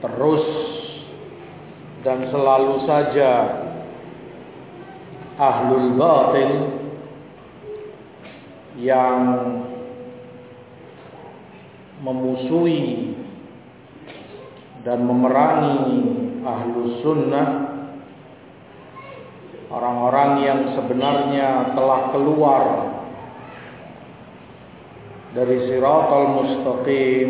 terus dan selalu saja ahlul batil yang memusuhi dan memerangi ahlus sunnah, orang-orang yang sebenarnya telah keluar dari siratal mustaqim,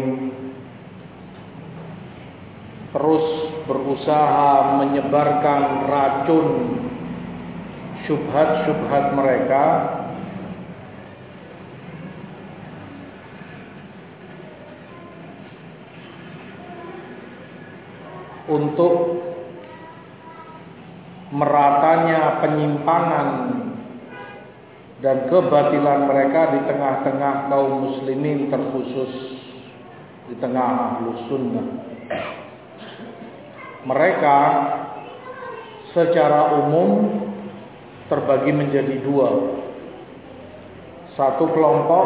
terus berusaha menyebarkan racun syubhat-syubhat mereka untuk meratanya penyimpangan dan kebatilan mereka di tengah-tengah kaum muslimin, terkhusus di tengah ahlus sunnah. Mereka secara umum terbagi menjadi dua. Satu kelompok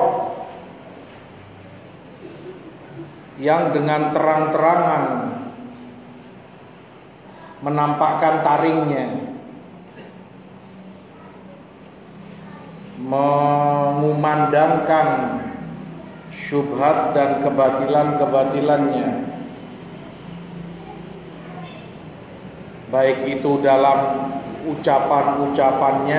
yang dengan terang-terangan menampakkan taringnya, mengumandangkan syubhat dan kebatilan-kebatilannya, baik itu dalam ucapan-ucapannya,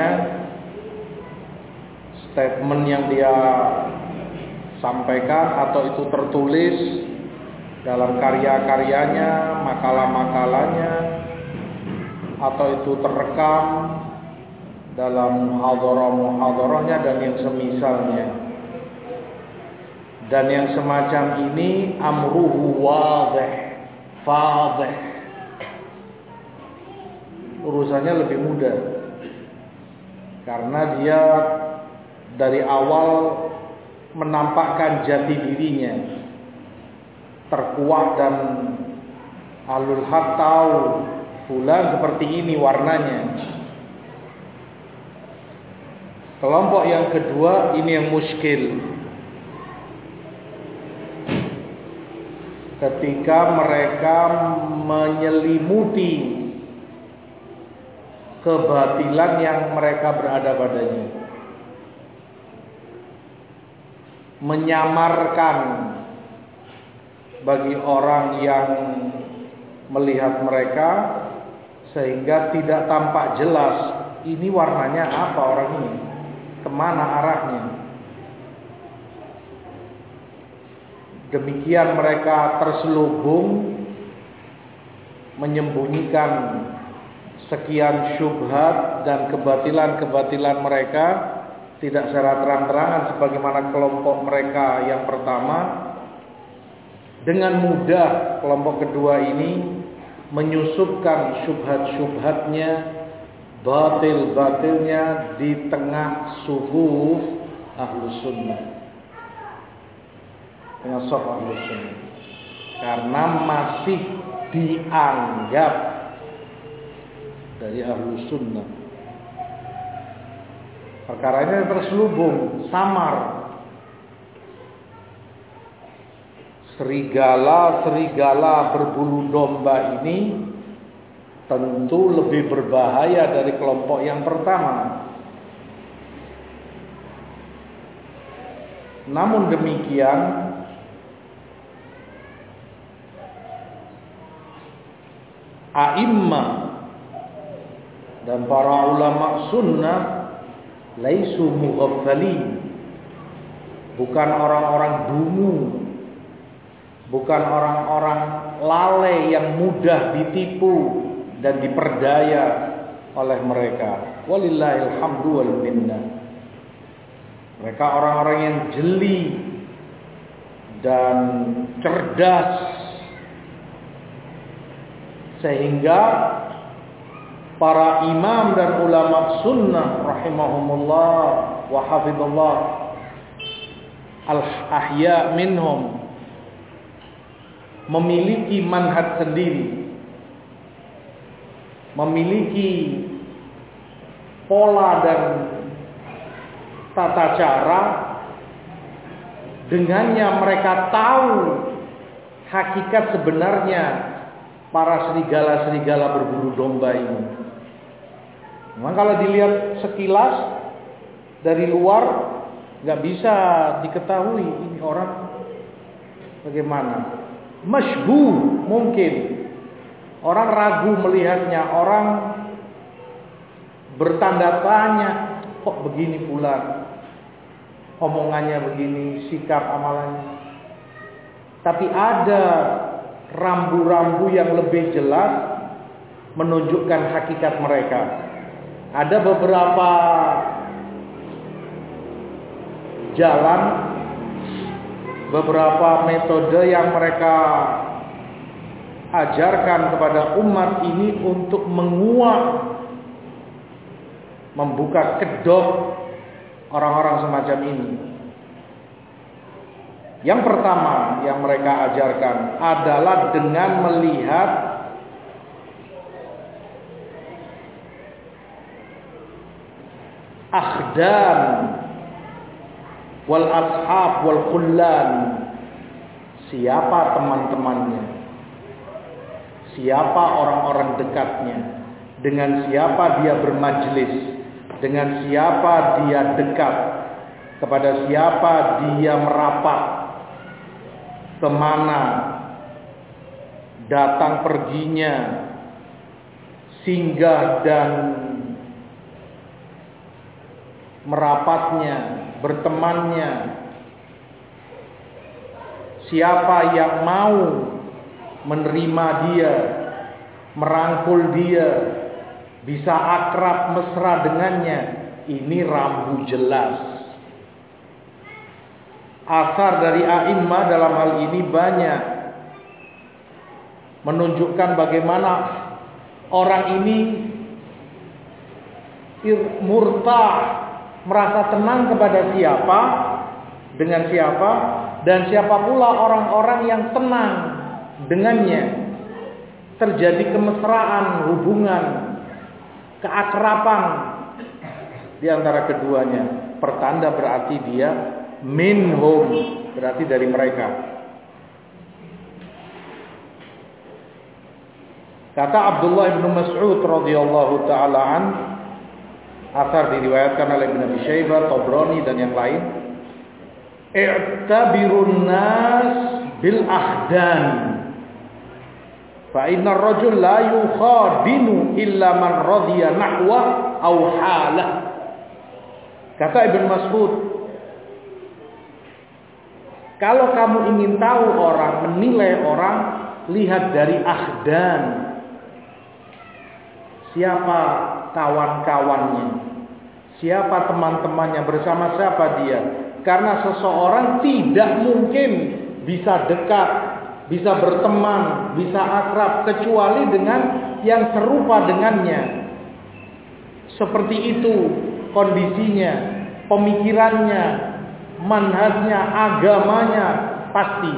statement yang dia sampaikan, atau itu tertulis dalam karya-karyanya, makalah-makalahnya, atau itu terekam dalam muhadharah-muhadharahnya dan yang semisalnya. Dan yang semacam ini amruhu wadih, fadih. Urusannya lebih mudah karena dia dari awal menampakkan jati dirinya, terkuat, dan ahlul haq tahu fulan seperti ini warnanya. Kelompok yang kedua ini yang muskil. Ketika mereka menyelimuti kebatilan yang mereka berada padanya, menyamarkan bagi orang yang melihat mereka sehingga tidak tampak jelas ini warnanya apa orang ini, kemana arahnya. Demikian mereka terselubung menyembunyikan sekian syubhat dan kebatilan-kebatilan mereka tidak secara terang-terangan sebagaimana kelompok mereka yang pertama. Dengan mudah kelompok kedua ini menyusupkan syubhat-syubhatnya, batil-batilnya di tengah sufuf ahlus sunnah, tengah saf ahlus sunnah, karena masih dianggap dari ahlus sunnah. Perkaranya terselubung, samar. Serigala-serigala berbulu domba ini tentu lebih berbahaya dari kelompok yang pertama. Namun demikian, a'immah dan para ulama sunnah laisu mughaffalin, bukan orang-orang dungu, bukan orang-orang lalai yang mudah ditipu dan diperdaya oleh mereka. Walillahil hamdu wal minnah. Mereka orang-orang yang jeli dan cerdas, sehingga para imam dan ulama sunnah rahimahumullah wa hafizallah al-ahya minhum memiliki manhaj sendiri, memiliki pola dan tata cara, dengannya mereka tahu hakikat sebenarnya para serigala-serigala berburu domba ini. Memang kalau dilihat sekilas dari luar nggak bisa diketahui ini orang bagaimana. Masybuh mungkin. Orang ragu melihatnya, orang bertanda tanya, kok begini pula omongannya begini, sikap amalannya. Tapi ada rambu-rambu yang lebih jelas menunjukkan hakikat mereka. Ada beberapa jalan, beberapa metode yang mereka ajarkan kepada umat ini untuk menguak, membuka kedok orang-orang semacam ini. Yang pertama yang mereka ajarkan adalah dengan melihat akhdan wal ashab wal khullan, siapa teman-temannya, siapa orang-orang dekatnya, dengan siapa dia bermajlis, dengan siapa dia dekat, kepada siapa dia merapat, kemana datang perginya, singgah dan merapatnya, bertemannya, siapa yang mau menerima dia, merangkul dia, bisa akrab mesra dengannya. Ini rambu jelas. Asar dari a'immah dalam hal ini banyak menunjukkan bagaimana orang ini murtah, merasa tenang kepada siapa, dengan siapa, dan siapa pula orang-orang yang tenang dengannya. Terjadi kemesraan, hubungan, keakraban di antara keduanya. Pertanda berarti dia minhum, berarti dari mereka. Kata Abdullah bin Mas'ud radhiyallahu taala an, asar diriwayatkan oleh Ibnu Abi Syaibah, Tabrani dan yang lain, i'tabirun nas bil ahdan fa inna ar-rajul la yukhadinu illa man radiya nahwa aw halah. Kata Ibnu Mas'ud, kalau kamu ingin tahu orang, menilai orang, lihat dari ahdan, siapa kawan-kawannya, siapa teman-temannya, bersama siapa dia. Karena seseorang tidak mungkin bisa dekat, bisa berteman, bisa akrab kecuali dengan yang serupa dengannya. Seperti itu kondisinya, pemikirannya, manhajnya, agamanya pasti.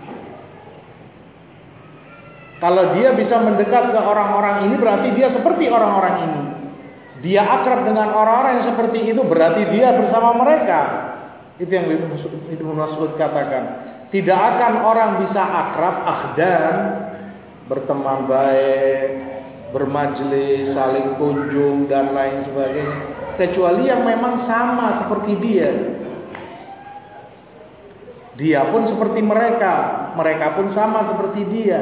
Kalau dia bisa mendekat ke orang-orang ini, berarti dia seperti orang-orang ini. Dia akrab dengan orang-orang yang seperti itu, berarti dia bersama mereka. Itu yang Ibnu Mas'ud katakan. Tidak akan orang bisa akrab, ahdan, berteman baik, bermajlis, saling kunjung dan lain sebagainya, kecuali yang memang sama seperti dia. Dia pun seperti mereka, mereka pun sama seperti dia.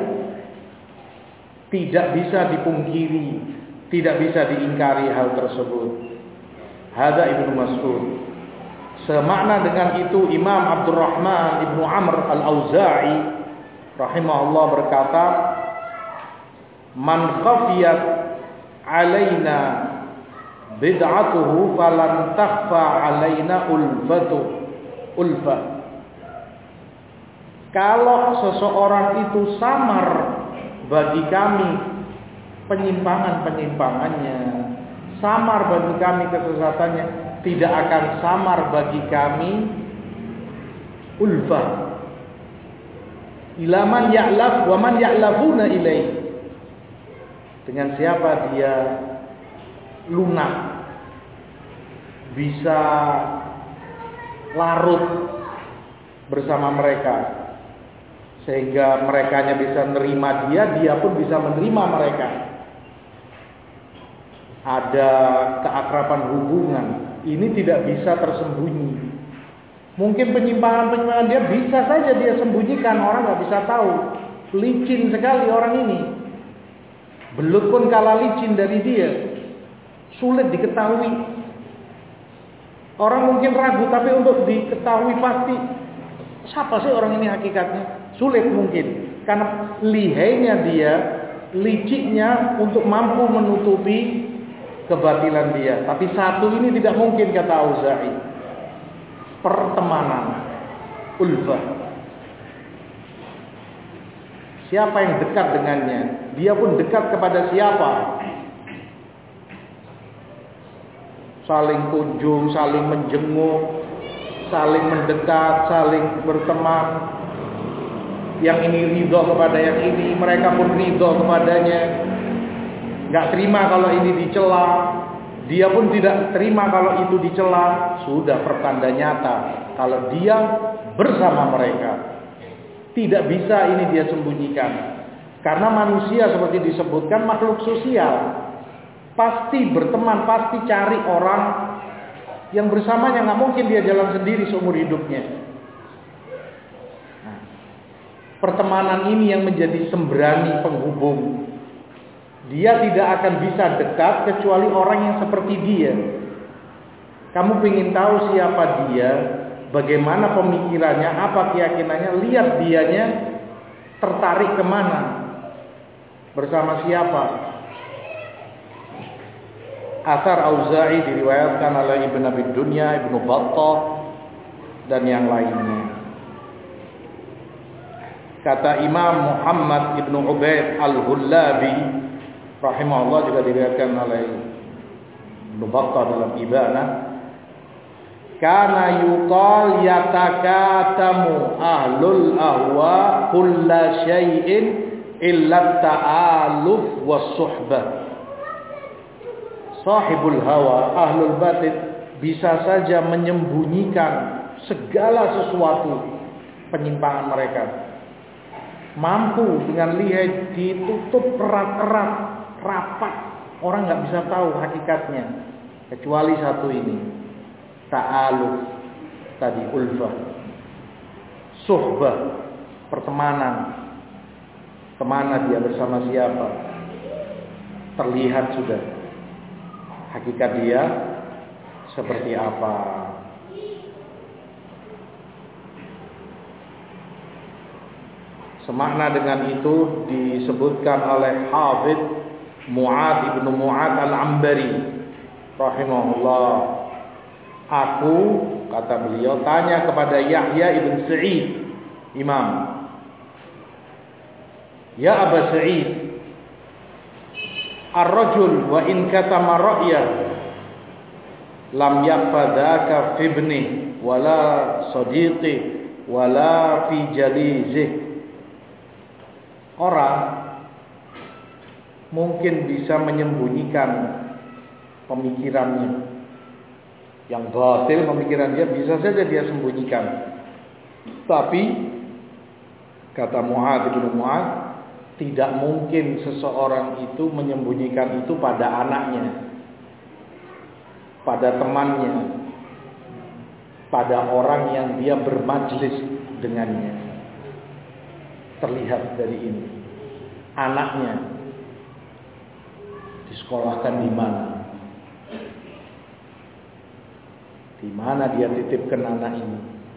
Tidak bisa dipungkiri, tidak bisa diingkari hal tersebut. Hadza Ibnu Mas'ud. Semakna dengan itu Imam Abdurrahman Ibnu Amr Al-Auza'i rahimahullah berkata, "Man khafiyat alaina bid'atuhu falan takhfa alaina ulfah." Kalau seseorang itu samar bagi kami penyimpangan-penyimpangannya, samar bagi kami kesesatannya, tidak akan samar bagi kami ulfah. Ila man ya'laf wa man ya'lafuna ilaih. Dengan siapa dia lunak, bisa larut bersama mereka. sehingga merekanya bisa menerima dia, dia pun bisa menerima mereka. Ada keakraban hubungan. Ini tidak bisa tersembunyi. Mungkin penyimpangan-penyimpangan dia bisa saja dia sembunyikan, orang nggak bisa tahu. Licin sekali orang ini. Belut pun kalah licin dari dia. Sulit diketahui. Orang mungkin ragu, tapi untuk diketahui pasti siapa sih orang ini hakikatnya? Sulit mungkin. Karena lihainya dia, liciknya untuk mampu menutupi kebatilan dia. Tapi satu ini tidak mungkin, kata Auza'i. Pertemanan, ulfah. Siapa yang dekat dengannya, dia pun dekat kepada siapa. Saling kunjung, saling menjenguk, saling mendekat, saling berteman. Yang ini ridho kepada yang ini, mereka pun ridho kepadanya. Gak terima kalau ini dicela, dia pun tidak terima kalau itu dicela. Sudah pertanda nyata kalau dia bersama mereka. Tidak bisa ini dia sembunyikan. Karena manusia seperti disebutkan makhluk sosial. Pasti berteman, pasti cari orang yang bersamanya. Gak mungkin dia jalan sendiri seumur hidupnya. Nah, pertemanan ini yang menjadi sembrani penghubung. Dia tidak akan bisa dekat kecuali orang yang seperti dia. Kamu ingin tahu siapa dia, bagaimana pemikirannya, apa keyakinannya, lihat dianya tertarik kemana, bersama siapa. Athar Auza'i diriwayatkan oleh Ibn Abi Dunya, Ibnu Battah, dan yang lainnya. Kata Imam Muhammad Ibnu Ubaid Al-Hullabi rahimahullah, juga diriwayatkan oleh Ibnu Battah dalam Ibana, kana yuqal yatakatamu ahlul ahwa kulla syai'in illa ta'aluf was suhbah. Sahibul hawa, ahlul batin, bisa saja menyembunyikan segala sesuatu penyimpangan mereka. Mampu dengan lihai ditutup erat-erat, rapat. Orang nggak bisa tahu hakikatnya. Kecuali satu ini. Ta'aluf, tadi ulfah. Suhbah, pertemanan. Kemana dia bersama siapa? Terlihat sudah. Hakikat dia seperti apa. Semakna dengan itu disebutkan oleh Hafidz Mu'adz ibnu Mu'adz al-Ambari rahimahullah. Aku, kata beliau, tanya kepada Yahya ibn Sa'id, imam. Ya Aba Sa'id, ar-rajul wa in katama ra'ya lam yaqfadaka fi ibni wala sadiqi wala fi jalizih. Orang mungkin bisa menyembunyikan pemikirannya yang batil, pemikiran dia bisa saja dia sembunyikan. Tapi kata Mu'adz bin Mu'adz, tidak mungkin seseorang itu menyembunyikan itu pada anaknya, pada temannya, pada orang yang dia bermajlis dengannya. Terlihat dari ini. Anaknya disekolahkan di mana? Di mana dia titipkan anak ini?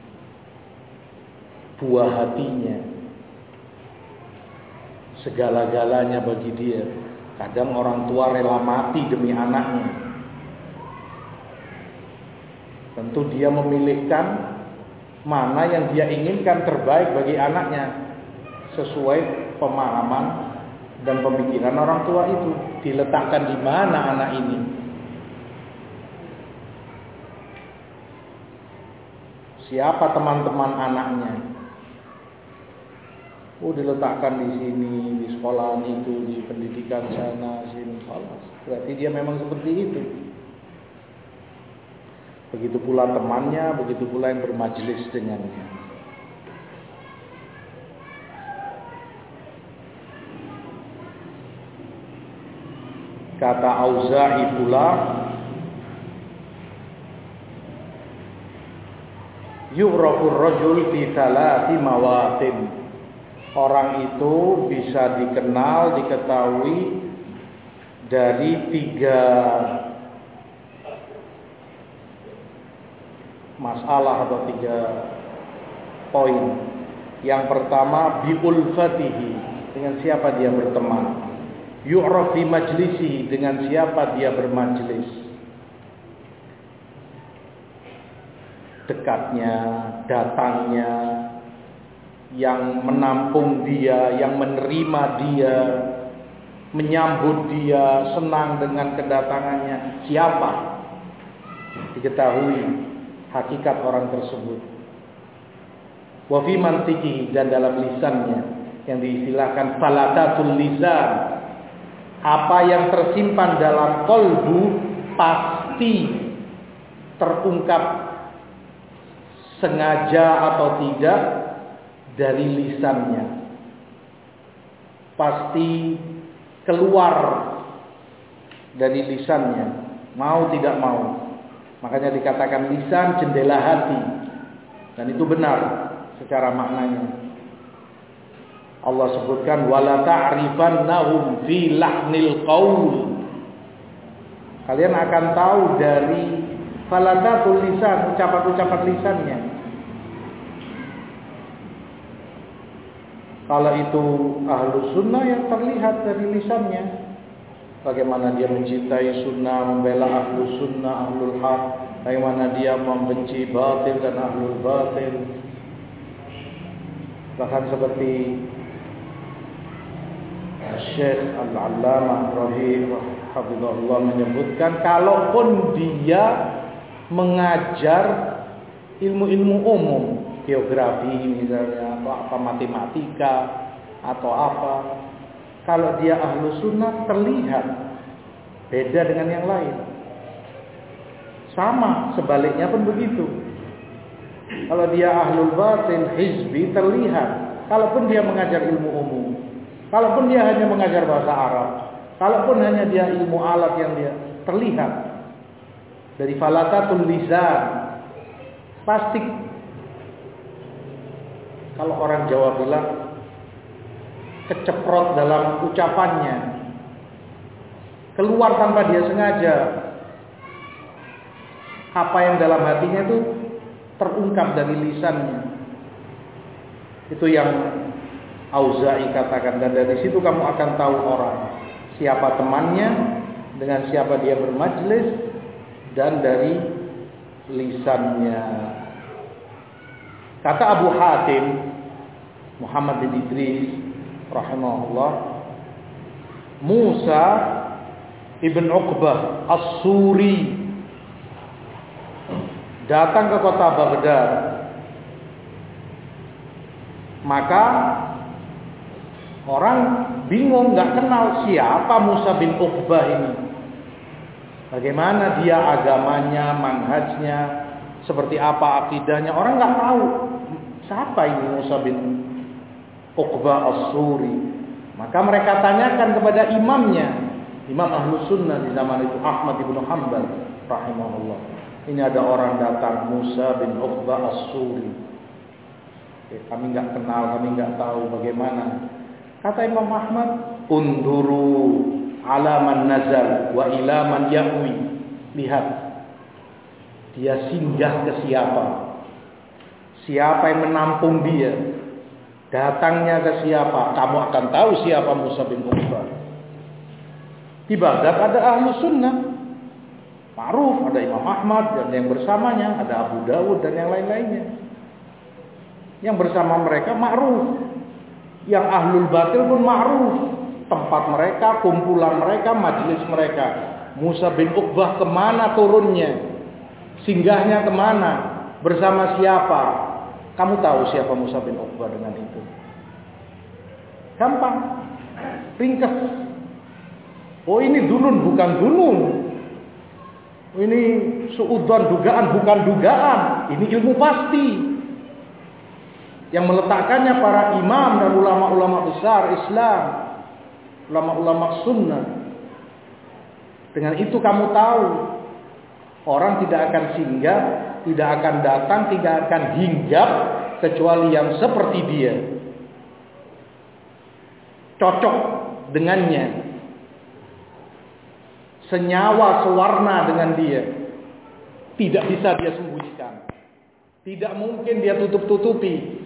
Buah hatinya, segala-galanya bagi dia. Kadang orang tua rela mati demi anaknya. Tentu dia memilihkan mana yang dia inginkan terbaik bagi anaknya, sesuai pemahaman dan pemikiran orang tua itu. Diletakkan di mana anak ini? Siapa teman-teman anaknya? Oh, diletakkan di sini, di sekolahan itu, di pendidikan sana, sini. Berarti dia memang seperti itu. Begitu pula temannya, begitu pula yang bermajlis dengannya. Kata Auza'i pula, yu'rafur rajul fi thalathi mawatin. Orang itu bisa dikenal, diketahui dari 3 masalah atau 3 poin. Yang pertama, biulfatihi, dengan siapa dia berteman. Yu'raf fi majlisihi, dengan siapa dia bermajlis. Dekatnya, datangnya, yang menampung dia, yang menerima dia, menyambut dia, senang dengan kedatangannya. Siapa? Diketahui hakikat orang tersebut. Wa fi mantiqihi, dan dalam lisannya, yang diistilahkan falatatul lisan. Apa yang tersimpan dalam qalbu pasti terungkap sengaja atau tidak dari lisannya. Pasti keluar dari lisannya, mau tidak mau. Makanya dikatakan lisan jendela hati. Dan itu benar secara maknanya. Allah sebutkan wala ta'rifannahum fi lahnil qaul. Kalian akan tahu dari falatatul lisan, ucapan-ucapan lisannya. Kalau itu ahlu sunnah, yang terlihat dari lisannya. Bagaimana dia mencintai sunnah, membela ahlu sunnah, ahlul haq. Bagaimana dia membenci batil dan ahlul batil. Bahkan seperti Syekh Al-Allamah Rahimahullah menyebutkan, kalaupun dia mengajar ilmu-ilmu umum, geografi misalnya, atau apa, matematika atau apa, kalau dia ahlu sunnah terlihat beda dengan yang lain. Sama sebaliknya pun begitu. Kalau dia ahlul batin, hizbi, terlihat. Kalaupun dia mengajar ilmu umum, kalaupun dia hanya mengajar bahasa Arab, kalaupun hanya dia ilmu alat yang dia, terlihat dari falatatul lisan. Pasti. Kalau orang Jawa bilang keceprot dalam ucapannya, keluar tanpa dia sengaja. Apa yang dalam hatinya itu terungkap dari lisannya. Itu yang Auza'i katakan. Dan dari situ kamu akan tahu orang, siapa temannya, dengan siapa dia bermajlis, dan dari lisannya. Kata Abu Hatim Muhammad bin Idris rahimahullah, Musa ibn Uqbah As-Suri datang ke kota Baghdad. Maka orang bingung, nggak kenal siapa Musa bin Uqbah ini. Bagaimana dia agamanya, manhajnya, seperti apa akidahnya, orang nggak tahu. Siapa ini Musa bin Uqbah As-Suri? Maka mereka tanyakan kepada imamnya, imam Ahlus Sunnah di zaman itu, Ahmad ibn Hanbal rahimahullah. Ini ada orang datang, Musa bin Uqbah As-Suri. Kami nggak kenal, kami nggak tahu bagaimana. Kata Imam Ahmad, unduru ala man nazal wa ila man yahwi. Lihat, dia singgah ke siapa, siapa yang menampung dia, datangnya ke siapa. Kamu akan tahu siapa Musa bin Uqbah. Di Baghdad ada ahlu sunnah ma'ruf, ada Imam Ahmad dan yang bersamanya, ada Abu Dawud dan yang lain-lainnya. Yang bersama mereka ma'ruf, yang ahlul batil pun ma'ruf. Tempat mereka, kumpulan mereka, majlis mereka. Musa bin Uqbah kemana turunnya, singgahnya kemana, bersama siapa. Kamu tahu siapa Musa bin Uqbah dengan itu. Gampang, ringkas. Oh ini dunun bukan dunun. Ini suudzon, dugaan bukan dugaan. Ini ilmu pasti. Yang meletakkannya para imam dan ulama-ulama besar Islam, ulama-ulama sunnah. Dengan itu kamu tahu orang tidak akan singgah, tidak akan datang, tidak akan hinggap kecuali yang seperti dia, cocok dengannya, senyawa sewarna dengan dia, tidak bisa dia sembunyikan, tidak mungkin dia tutup-tutupi.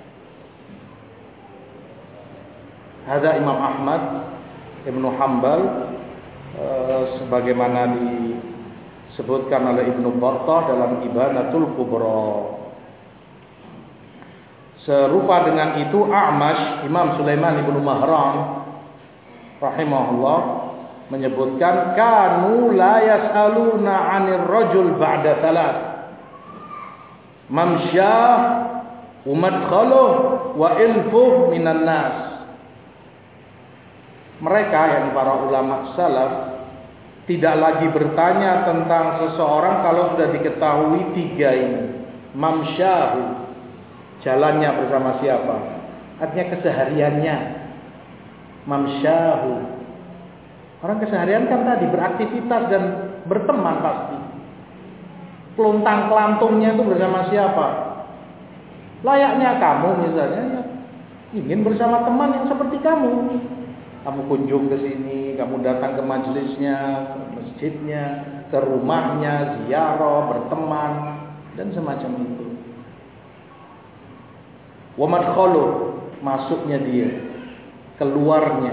Hadza Imam Ahmad Ibnu Hanbal, sebagaimana disebutkan oleh Ibnu Battah dalam Ibanatul Kubra. Serupa dengan itu A'mash, Imam Sulaiman ibnu Mahran rahimahullah menyebutkan kanu la yas'aluna 'anil rajul ba'da salat mamsyah wa madkhaluh wa ilfuh minan nas. Mereka yang para ulama salaf tidak lagi bertanya tentang seseorang kalau sudah diketahui tiga ini. Mamsyahu, jalannya bersama siapa, artinya kesehariannya. Mamsyahu, orang keseharian kan tadi beraktivitas dan berteman pasti. Peluntang pelantungnya itu bersama siapa? Layaknya kamu misalnya ya, ingin bersama teman yang seperti kamu. Kamu kunjung ke sini, kamu datang ke majelisnya, ke masjidnya, ke rumahnya, ziarah, berteman dan semacam itu. Wa madkhaluh, masuknya dia, keluarnya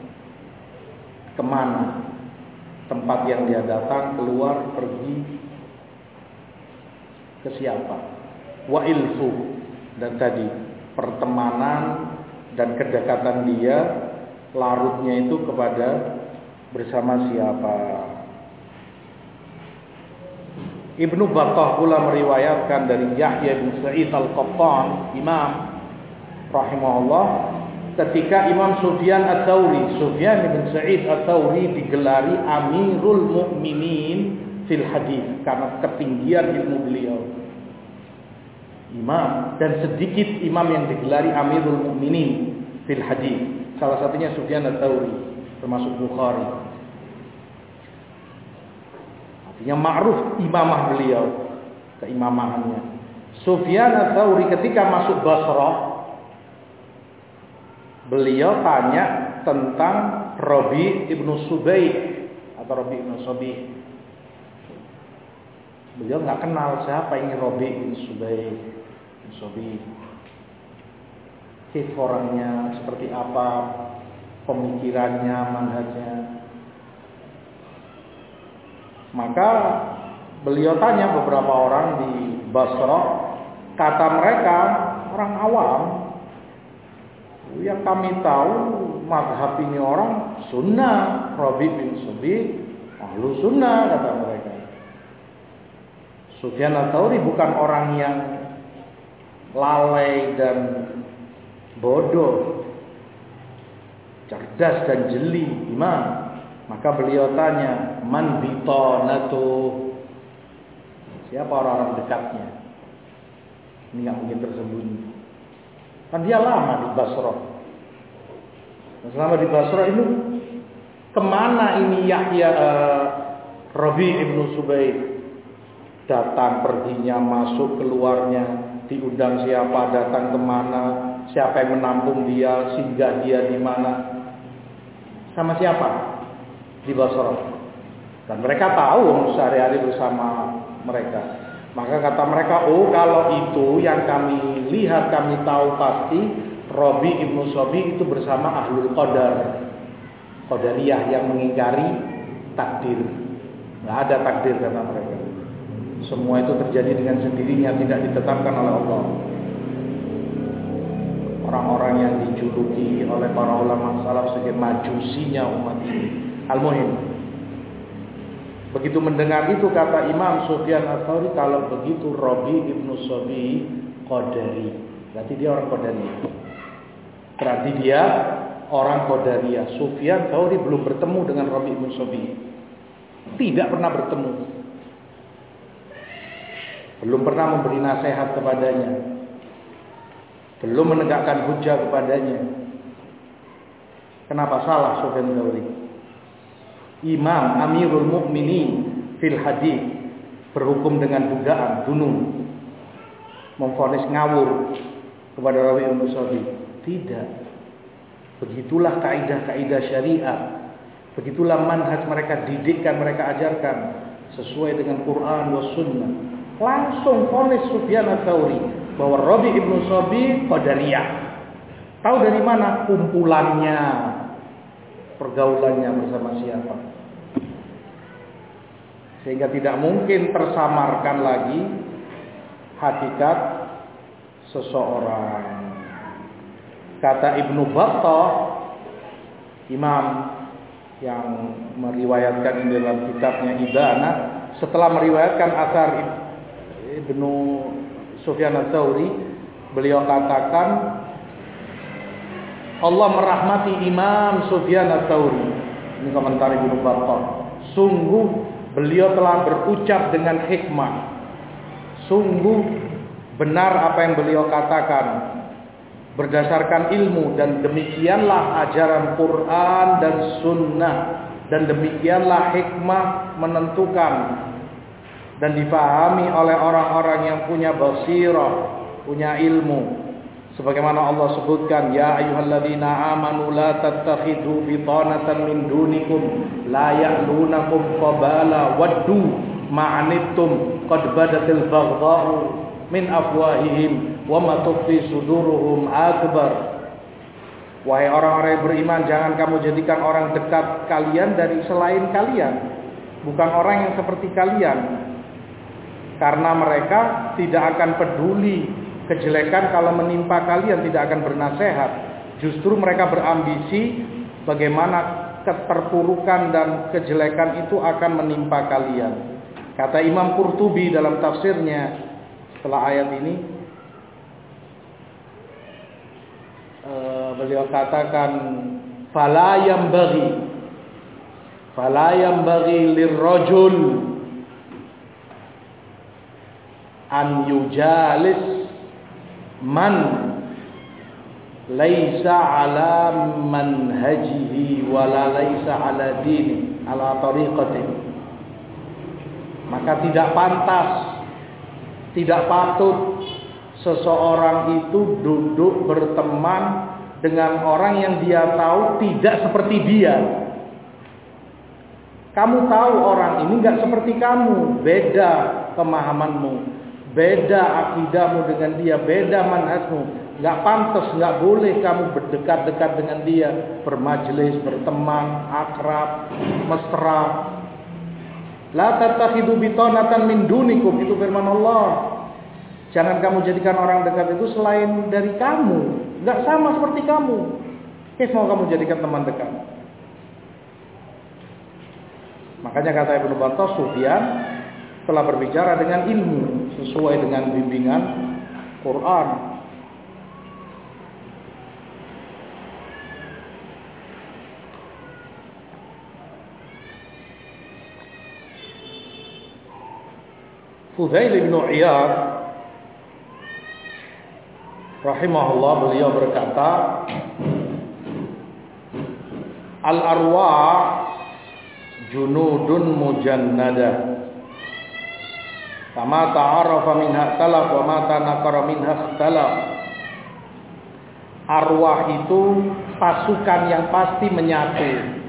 kemana, tempat yang dia datang, keluar, pergi ke siapa. Wa ilfu, dan tadi pertemanan dan kedekatan dia, larutnya itu kepada bersama siapa. Ibnu Battah pula meriwayatkan dari Yahya bin Sa'id Al-Qattan, Imam rahimahullah, ketika Imam Sufyan Ats-Tsauri, Sufyan bin Sa'id Ats-Tsauri digelari Amirul Mukminin fil hadis karena ketinggian ilmu beliau. Imam, dan sedikit imam yang digelari Amirul Mukminin fil hadis. Salah satunya Sufyan Ats-Tsauri, termasuk Bukhari. Artinya ma'ruf imamah beliau, keimamahannya. Sufyan Ats-Tsauri ketika masuk Basrah, beliau tanya tentang Rabi' ibnu Subaih atau Rabi' ibnu Sabih. Beliau nggak kenal siapa ini Rabi' ibnu Subaih, ibnu Sabih. Orangnya seperti apa, pemikirannya, manhajnya. Maka beliau tanya beberapa orang di Basrah, kata mereka orang awam, yang kami tahu mazhab ini orang sunnah, Rabi' bin Sabih ahlu sunnah, kata mereka. Sufyan Ats-Tsauri bukan orang yang lalai dan bodoh, cerdas dan jeli, imam. Maka beliau tanya, man bitanatu, siapa orang-orang dekatnya? Ini nggak mungkin tersembunyi. Kan dia lama di Basrah. Dan selama di Basrah ini kemana ini Yahya Rabi' ibnu Subaih? Datang perginya, masuk keluarnya, diundang siapa, datang kemana, siapa yang menampung dia, singgah dia di mana, sama siapa di Basrah. Dan mereka tahu sehari-hari bersama mereka. Maka kata mereka, oh kalau itu yang kami lihat, kami tahu pasti Rabi' ibnu Sabih itu bersama Ahlul Qadar, Qadariyah yang mengingkari takdir. Nggak ada takdir kata mereka. Semua itu terjadi dengan sendirinya, tidak ditetapkan oleh Allah. Orang-orang yang dijuluki oleh para ulama salaf sebagai majusinya umat ini. Al-Muhim, begitu mendengar itu kata Imam Sufyan Ats-Tsauri, kalau begitu Rabi' ibnu Sabih Qadari, berarti dia orang Qadariyah. Berarti dia orang Qadariyah. Sufyan Ats-Tsauri belum bertemu dengan Rabi' ibnu Sabih, tidak pernah bertemu, belum pernah memberi nasihat kepadanya, belum menegakkan hujjah kepadanya. Kenapa salah Sufyan Ats-Tsauri? imam Amirul Mukminin fil hadis berhukum dengan dugaan gunung, memvonis ngawur kepada rawi Ibnu Sabi. Tidak. Begitulah kaidah-kaidah syariat. Begitulah manhaj mereka didikkan, mereka ajarkan sesuai dengan Quran was sunnah. Langsung vonis Sufyan Ats-Tsauri bahwa Rabi Ibnu Sabi qadariyah. Tahu dari mana? Kumpulannya, pergaulannya bersama siapa. Sehingga tidak mungkin tersamarkan lagi hakikat seseorang. Kata Ibnu Battah, imam yang meriwayatkan dalam kitabnya Ibana, setelah meriwayatkan asar Ibnu Sufyan Ats-Tsauri, beliau katakan Allah merahmati Imam Sufyan Ats-Tsauri. Ini komentar Ibnu Battah. Sungguh beliau telah berucap dengan hikmah. Sungguh benar apa yang beliau katakan berdasarkan ilmu, dan demikianlah ajaran Quran dan Sunnah, dan demikianlah hikmah menentukan dan difahami oleh orang-orang yang punya basirah, punya ilmu. Sebagaimana Allah sebutkan, ya ayyuhalladzina amanu la tattakhidhu bitanatan min dunikum la ya'lunakum qabala waddu ma'anittum qad badatil baghdha'u min afwahihim wa ma tukhfi suduruhum akbar. Wahai orang-orang yang beriman, jangan kamu jadikan orang dekat kalian dari selain kalian, bukan orang yang seperti kalian, karena mereka tidak akan peduli kejelekan kalau menimpa kalian, tidak akan bernasehat. Justru mereka berambisi bagaimana keterpurukan dan kejelekan itu akan menimpa kalian. Kata Imam Qurtubi dalam tafsirnya setelah ayat ini, beliau katakan fala yambaghi lirrajul an yujalis man laisa ala manhajihi wala laisa ala dini ala tariqatihi. Maka tidak pantas, tidak patut seseorang itu duduk berteman dengan orang yang dia tahu tidak seperti dia. Kamu tahu orang ini gak seperti kamu, beda pemahamanmu, beda akidahmu dengan dia, beda manhajmu. Gak pantas, gak boleh kamu berdekat-dekat dengan dia, bermajelis, berteman, akrab, mesra. La tattakhidhu bitanatan min dunikum, itu firman Allah. Jangan kamu jadikan orang dekat itu selain dari kamu, gak sama seperti kamu. Mau kamu jadikan teman dekat. Makanya kata Ibnu Battah, Sufyan telah berbicara dengan ilmu sesuai dengan bimbingan Quran. Fudail bin Iyad rahimahullah, beliau berkata, al-arwah junudun mujannadah, kama ta'arafa minha talaf wa ma tanakara minha ikhtalaf. Arwah itu pasukan yang pasti menyatu.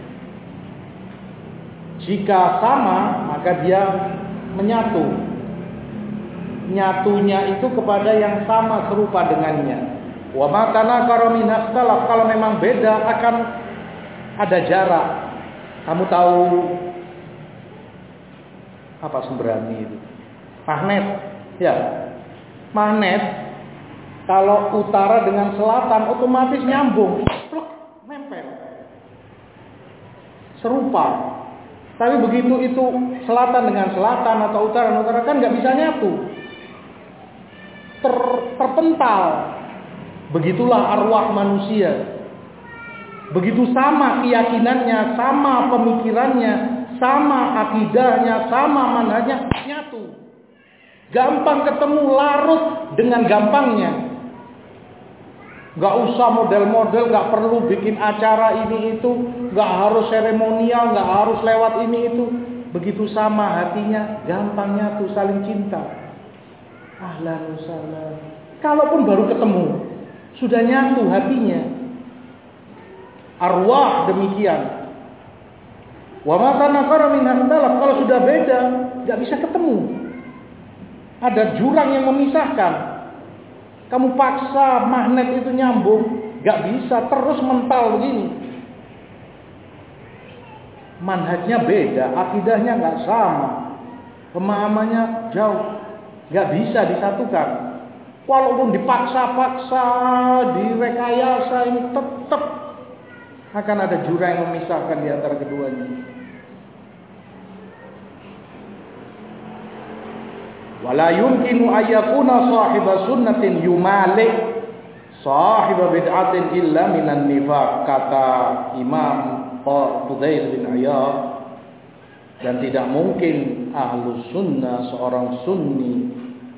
Jika sama, maka dia menyatu. Nyatunya itu kepada yang sama, serupa dengannya. Wa ma tanakara minha ikhtalaf, kalau memang beda akan ada jarak. Kamu tahu apa sembrani itu? Magnet, ya. Magnet kalau utara dengan selatan otomatis nyambung, pluk, nempel, serupa. Tapi begitu itu selatan dengan selatan atau utara dengan utara kan nggak bisa nyatu, terpental. Begitulah arwah manusia. Begitu sama keyakinannya, sama pemikirannya, sama akidahnya, sama manhajnya, nyatu. Gampang ketemu, larut dengan gampangnya. Nggak usah model-model, nggak perlu bikin acara ini itu, nggak harus seremonial, nggak harus lewat ini itu. Begitu sama hatinya, gampang nyatu, saling cinta. Ahlan wasahlan. Kalaupun baru ketemu, sudah nyatu hatinya. Arwah demikian. Wa ma tanakara min ikhtilaf, kalau sudah beda, nggak bisa ketemu. Ada jurang yang memisahkan. Kamu paksa magnet itu nyambung, nggak bisa, terus mental begini. Manhajnya beda, akidahnya nggak sama, pemahamannya jauh, nggak bisa disatukan. Walaupun dipaksa-paksa, direkayasa, ini tetap akan ada jurang yang memisahkan di antara keduanya. Wala yumkinu ayyakuna sahiba sunnatin yumalik sahiba bid'atin illa minan nifaq, kata Imam Fudail bin Iyad. Dan tidak mungkin ahlus sunnah, seorang sunni,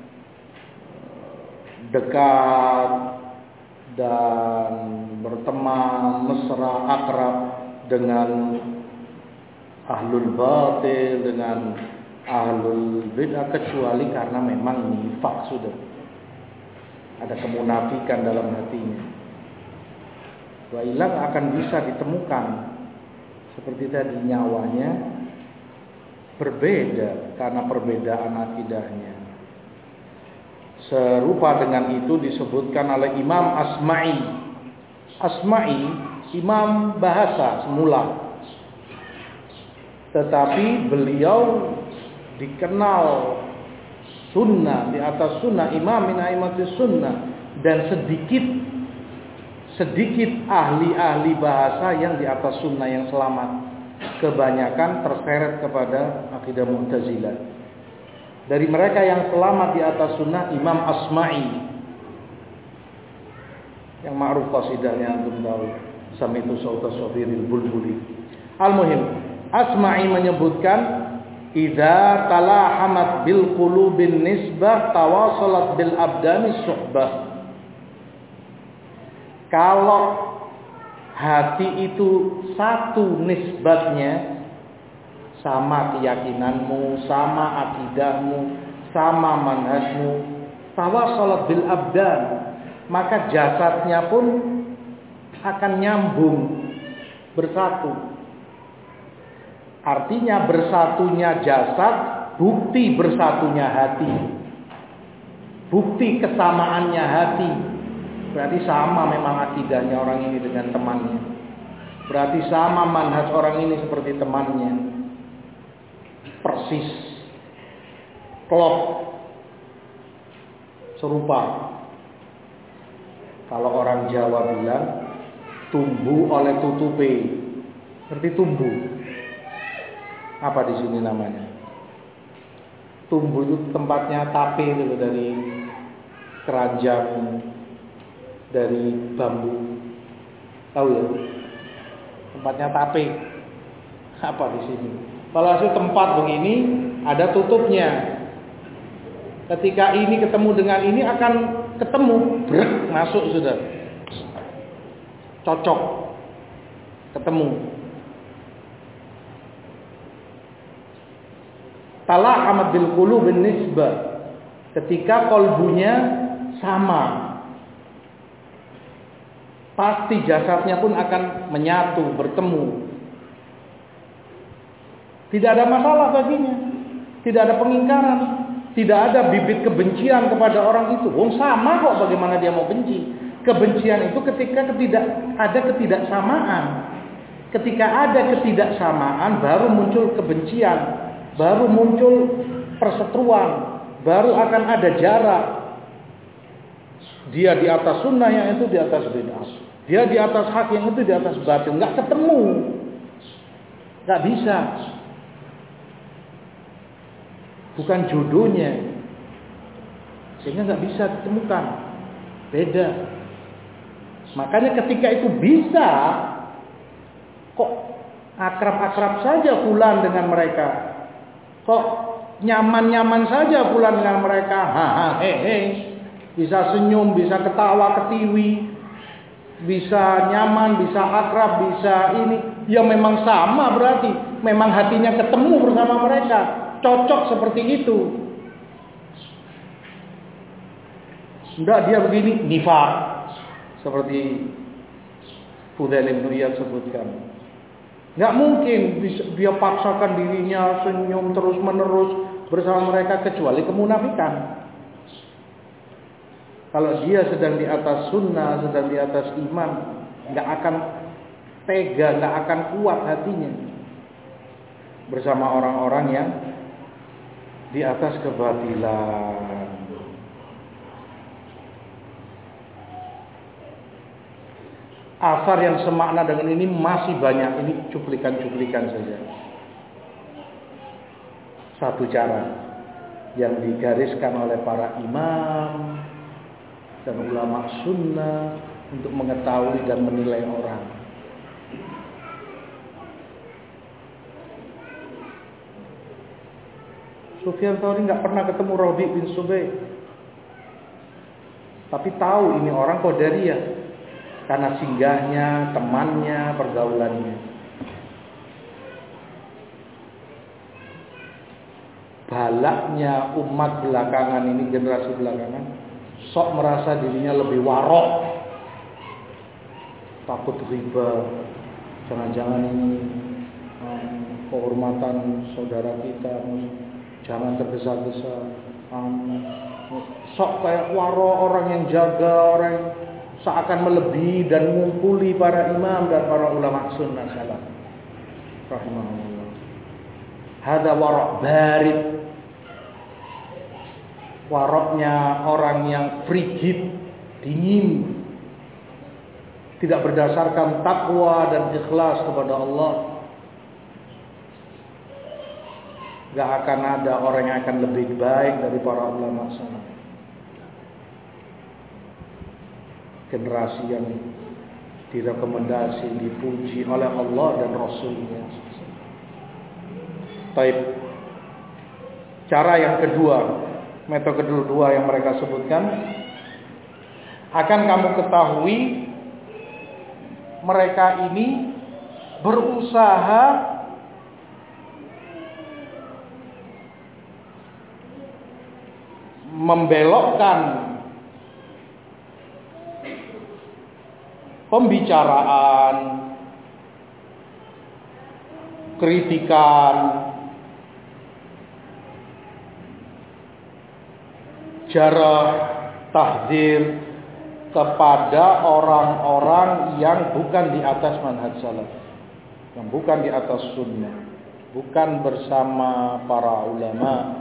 dekat dan berteman mesra akrab dengan ahlul batil, dengan ahlul bid'ah, kecuali karena memang nifaq, sudah ada kemunafikan dalam hatinya. Wa illa akan bisa ditemukan seperti tadi, nyawanya berbeda karena perbedaan akidahnya. Serupa dengan itu disebutkan oleh Imam Asma'i. Asma'i imam bahasa semula, tetapi beliau dikenal sunnah, di atas sunnah, imam min aimatis sunnah. Dan sedikit ahli-ahli bahasa yang di atas sunnah yang selamat. Kebanyakan terseret kepada akidah Mu'tazilah. Dari mereka yang selamat di atas sunnah, Imam Asma'i, yang ma'ruf qasidahnya antum tahu, samitu sauta safiril bulbuli. Al-muhim, Asma'i menyebutkan, idza talahamat bil qulubin nisbah tawasalat bil abdani suhbah. Kalau hati itu satu nisbatnya, sama keyakinanmu, sama akidahmu, sama manhajmu, tawasalat bil abdan, maka jasadnya pun akan nyambung, bersatu. Artinya bersatunya jasad, bukti bersatunya hati, bukti kesamaannya hati. Berarti sama memang akidahnya orang ini dengan temannya. Berarti sama manhaj orang ini seperti temannya. Persis, klop, serupa. Kalau orang Jawa bilang tumbuh oleh tutupe. Ngerti tumbuh? Apa di sini namanya? Tumbuh itu tempatnya tape itu, dari keranjang, dari bambu. Tahu ya? Tempatnya tape. Apa di sini? Kalau hasil tempat begini ada tutupnya. Ketika ini ketemu dengan ini akan ketemu, brek, masuk sudah. Cocok. Ketemu. Talahamat bil qulubin nisbah. Ketika kolbunya sama, pasti jasadnya pun akan menyatu, bertemu. Tidak ada masalah baginya, tidak ada pengingkaran, tidak ada bibit kebencian kepada orang itu. Wong sama kok, bagaimana dia mau benci? Kebencian itu ketika ada ketidaksamaan. Ketika ada ketidaksamaan, baru muncul kebencian, baru muncul perseteruan, baru akan ada jarak. Dia di atas sunnah, yang itu di atas bid'ah. Dia di atas hak, yang itu di atas batil. Nggak ketemu, nggak bisa. Bukan jodohnya, sehingga nggak bisa ditemukan. Beda. Makanya ketika itu bisa, kok akrab-akrab saja fulan dengan mereka, kok nyaman-nyaman saja fulan dengan mereka, haha, hehe, bisa senyum, bisa ketawa, ketiwi, bisa nyaman, bisa akrab, bisa ini, ya memang sama berarti. Memang hatinya ketemu bersama mereka, cocok seperti itu. Enggak, dia begini, nifaq, seperti Fudail bin Iyad sebutkan. Enggak mungkin dia paksakan dirinya senyum terus menerus bersama mereka kecuali kemunafikan. Kalau dia sedang di atas sunnah, sedang di atas iman, nggak akan tega, nggak akan kuat hatinya bersama orang-orang yang di atas kebatilan. Asar yang semakna dengan ini masih banyak. Ini cuplikan-cuplikan saja. Satu cara yang digariskan oleh para imam dan ulama sunnah untuk mengetahui dan menilai orang. Sufyan Tsauri nggak pernah ketemu Rabi bin Subayh, tapi tahu ini orang Qadariyah karena singgahnya, temannya, pergaulannya. Balaknya umat belakangan ini, generasi belakangan, sok merasa dirinya lebih warok, takut riba, jangan-jangan ini kehormatan saudara kita, jangan tergesa-gesa, sok kayak warok, orang yang jaga, orang yang seakan melebihi dan mengumpuli para imam dan para ulama sunnah salaf rahimahullah. Hada warok barid, waroknya orang yang frigid, dingin, tidak berdasarkan takwa dan ikhlas kepada Allah. Gak akan ada orang yang akan lebih baik dari para ulama salaf. Generasi yang direkomendasi, dipuji oleh Allah dan Rasulnya. Taib. Cara yang kedua, metode kedua yang mereka sebutkan, akan kamu ketahui mereka ini berusaha membelokkan pembicaraan, kritikan, jarah, tahdzir kepada orang-orang yang bukan di atas manhaj salaf, yang bukan di atas sunnah, bukan bersama para ulama.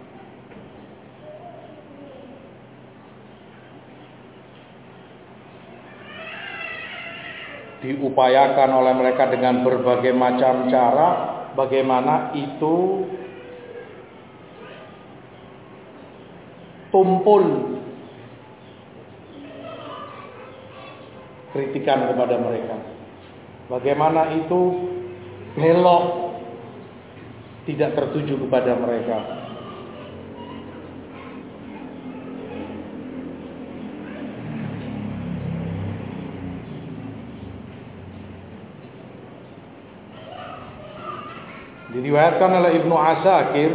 Diupayakan oleh mereka dengan berbagai macam cara bagaimana itu tumpul kritikan kepada mereka, bagaimana itu belok, tidak tertuju kepada mereka. Diriwayatkan oleh Ibnu Asakir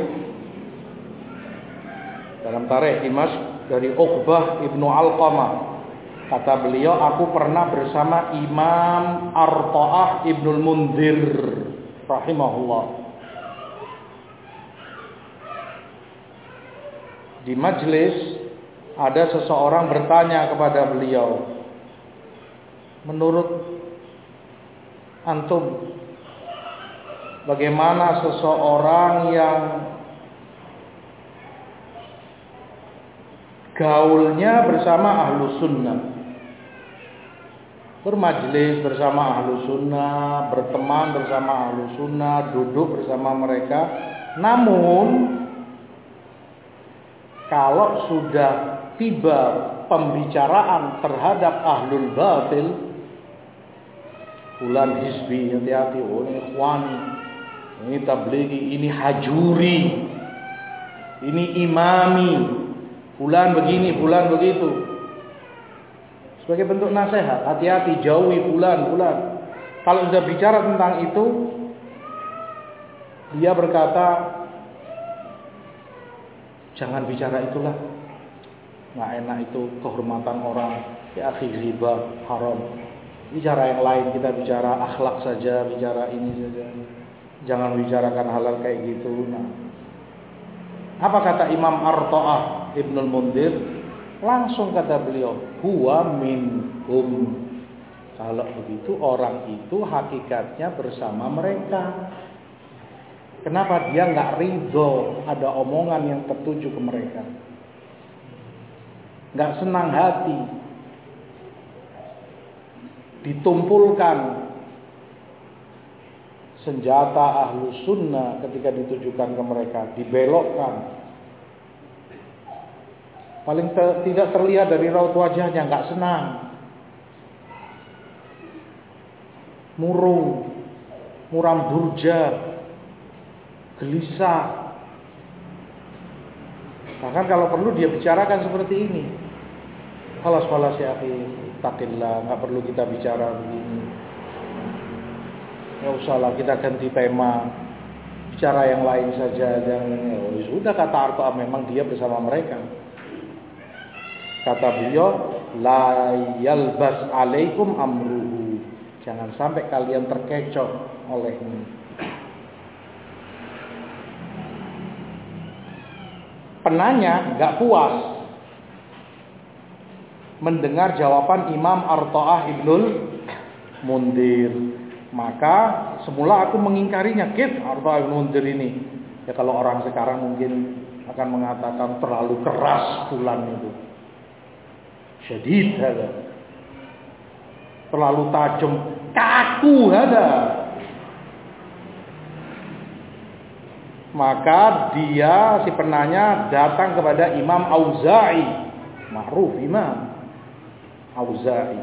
dalam Tarikh Dimashq dari Uqbah Ibnu Alqamah, kata beliau, aku pernah bersama Imam Arta'ah Ibnul Munzir rahimahullah. Di majlis ada seseorang bertanya kepada beliau, menurut antum, bagaimana seseorang yang gaulnya bersama ahlu sunnah, bermajlis bersama ahlu sunnah, berteman bersama ahlu sunnah, duduk bersama mereka, namun kalau sudah tiba pembicaraan terhadap ahlul batil, fulan hizbi, hati-hati, oh ini ikhwani, ini tablighi, ini hajuri, ini imami, fulan begini, fulan begitu. Sebagai bentuk nasihat, hati-hati, jauhi fulan. Kalau sudah bicara tentang itu, dia berkata, jangan bicara itulah, nggak enak itu, kehormatan orang, ya akhi, riba, haram. Bicara yang lain, kita bicara akhlak saja, bicara ini saja. Jangan bicarakan halal kayak gitu. Nah, apa kata Imam Arta'ah Ibnul Mundhir? Langsung kata beliau, huwa minhum. Kalau begitu orang itu hakikatnya bersama mereka. Kenapa dia nggak ridho ada omongan yang tertuju ke mereka? Nggak senang hati. Ditumpulkan senjata ahlu sunnah ketika ditujukan ke mereka, dibelokkan. Paling tidak terlihat dari raut wajahnya, nggak senang, murung, muram durja, gelisah. Bahkan kalau perlu dia bicarakan seperti ini. Falas ya akhi, takillah, nggak perlu kita bicara begini. Nggak usahlah, kita ganti tema, bicara yang lain saja. Jangan. Sudah kata Arta'ah, memang dia bersama mereka. Kata beliau, la yalbas alaikum amruhu. Jangan sampai kalian terkecoh olehnya. Penanya nggak puas mendengar jawaban Imam Arta'ah Ibnul Mundhir. Maka semula aku mengingkarinya. Kif Arta'ah Ibnul Mundhir ini? Ya kalau orang sekarang mungkin akan mengatakan terlalu keras fulan itu. Syadid ada. Terlalu tajam, kaku ada. Maka dia, si penanya, datang kepada Imam Auza'i. Ma'ruf Imam Auza'i.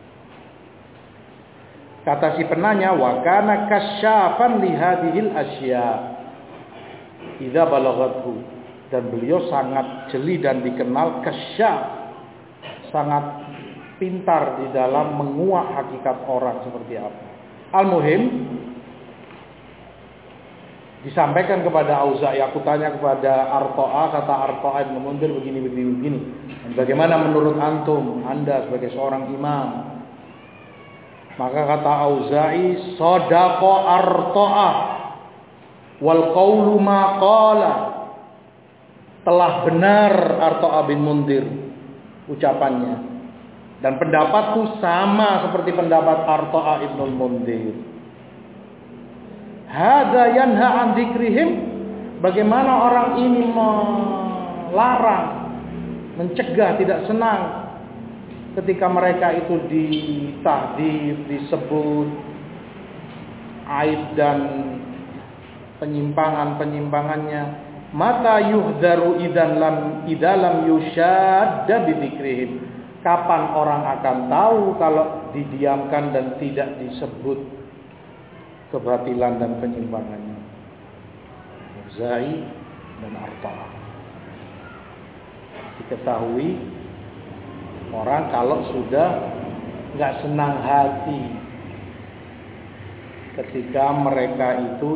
Kata si penanya, wa kana kasyafan li hadhil asya idza balaghathu. Dan beliau sangat jeli dan dikenal kasyaf, sangat pintar di dalam menguak hakikat orang seperti apa. Al-muhim, disampaikan kepada Auza'i, aku tanya kepada Arta'ah, kata Arta'ah Ibn Mundhir begini. Dan bagaimana menurut antum, anda sebagai seorang imam? Maka kata Auza'i, shadaqa Arta'ah wal qawlu ma qala. Telah benar Arta'ah bin Mundhir ucapannya, dan pendapatku sama seperti pendapat Arta'ah Ibnul Mundhir. Hadza yanha an dzikrihim. Bagaimana orang ini melarang, mencegah, tidak senang ketika mereka itu ditahdir, disebut aib dan penyimpangannya. Mata yuhdaru idalam yushadda bidzikrihim. Kapan orang akan tahu kalau didiamkan dan tidak disebut kebatilan dan penyimpangannya? Auza'i dan Arta'ah. Diketahui orang kalau sudah nggak senang hati ketika mereka itu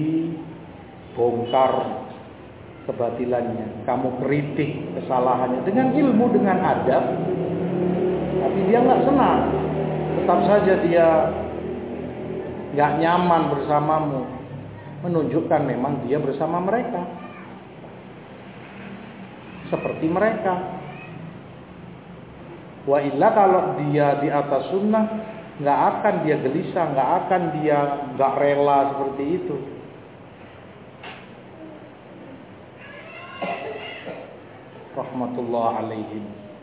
dibongkar kebatilannya, kamu kritik kesalahannya dengan ilmu, dengan adab, tapi dia nggak senang, tetap saja dia nggak nyaman bersamamu, menunjukkan memang dia bersama mereka, seperti mereka. Wa illa, kalau dia di atas sunnah, nggak akan dia gelisah, nggak akan dia nggak rela seperti itu. Rahmatullah alaihim.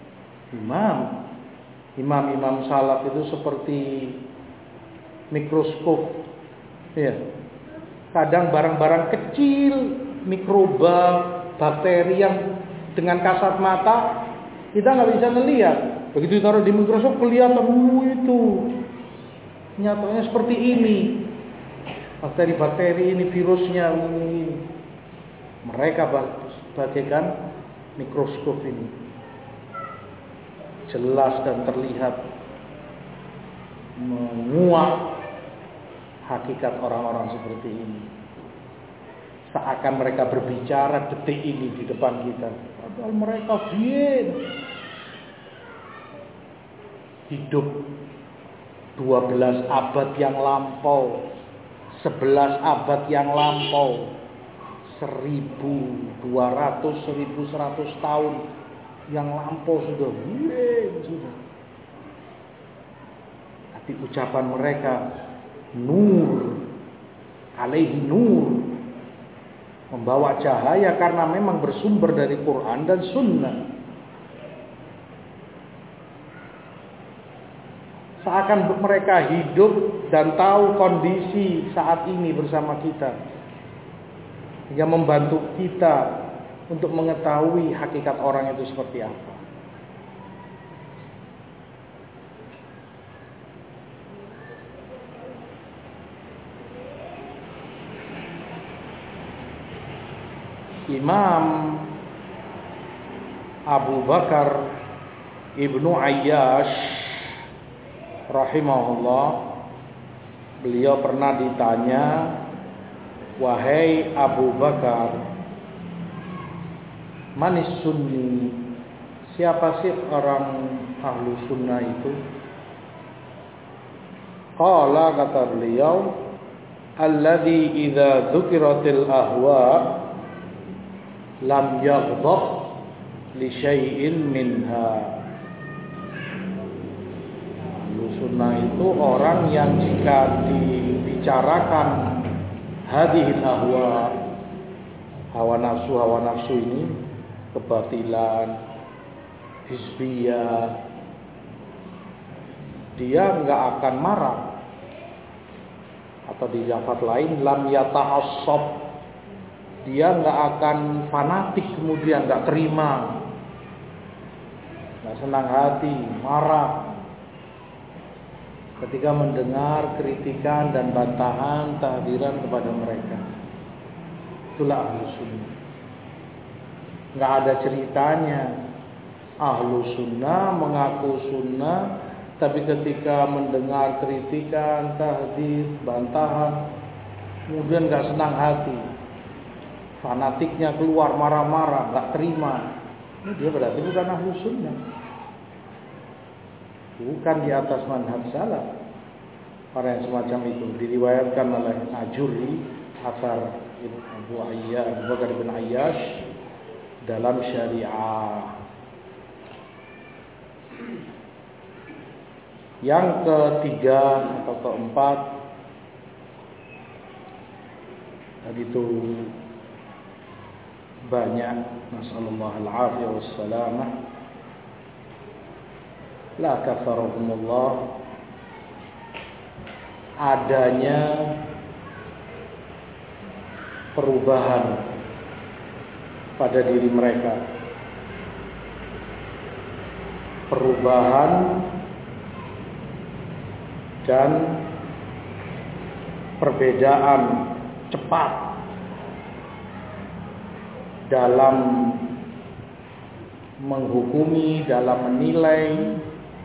Imam salaf itu seperti mikroskop, ya. Kadang barang-barang kecil, mikroba, bakteri yang dengan kasat mata kita nggak bisa melihat. Begitu taruh di mikroskop kelihatan, itu nyatanya seperti ini. Bakteri-bakteri ini, virusnya ini. Mereka bagaikan mikroskop ini. jelas dan terlihat menguak hakikat orang-orang seperti ini. Seakan mereka berbicara detik ini di depan kita, padahal mereka hidup 12 abad yang lampau, 11 abad yang lampau, 1200, 1100 tahun yang lampau sudah. Tapi ucapan mereka nur, alaihi nur, membawa cahaya karena memang bersumber dari Quran dan Sunnah. Seakan mereka hidup dan tahu kondisi saat ini bersama kita, yang membantu kita untuk mengetahui hakikat orang itu seperti apa. Imam Abu Bakar Ibnu Ayyash rahimahullah, beliau pernah ditanya, wahai Abu Bakar, manis sunni, siapa sih orang ahlu sunnah itu? Qala, kata beliau, alladhi idza dzukiratil ahwa lam yaghdab li syai'in minha. Sunnah itu orang yang jika dibicarakan hadhil ahwa, hawa nafsu ini, kebatilan, hizbiyah, dia enggak akan marah. Atau di lafaz lain, lam yata'assab, dia enggak akan fanatik, kemudian enggak terima, enggak senang hati, marah ketika mendengar kritikan dan bantahan, tahdiran kepada mereka. Itulah ahlu sunnah. Nggak ada ceritanya ahlu sunnah mengaku sunnah, tapi ketika mendengar kritikan, tahdir, bantahan, kemudian nggak senang hati, fanatiknya keluar, marah-marah, nggak terima, ini dia berarti bukan ahlu sunnah, bukan di atas manhaj salaf. Orang yang semacam itu diriwayatkan oleh Ajuri, asar Abu Bakar bin Ayyash dalam Syariah. Yang ketiga atau keempat, tadi itu banyak, nasallallahu al-afiyah wassalamah, la kafarahumullah, adanya perubahan pada diri mereka, perubahan dan perbedaan cepat dalam menghukumi, dalam menilai,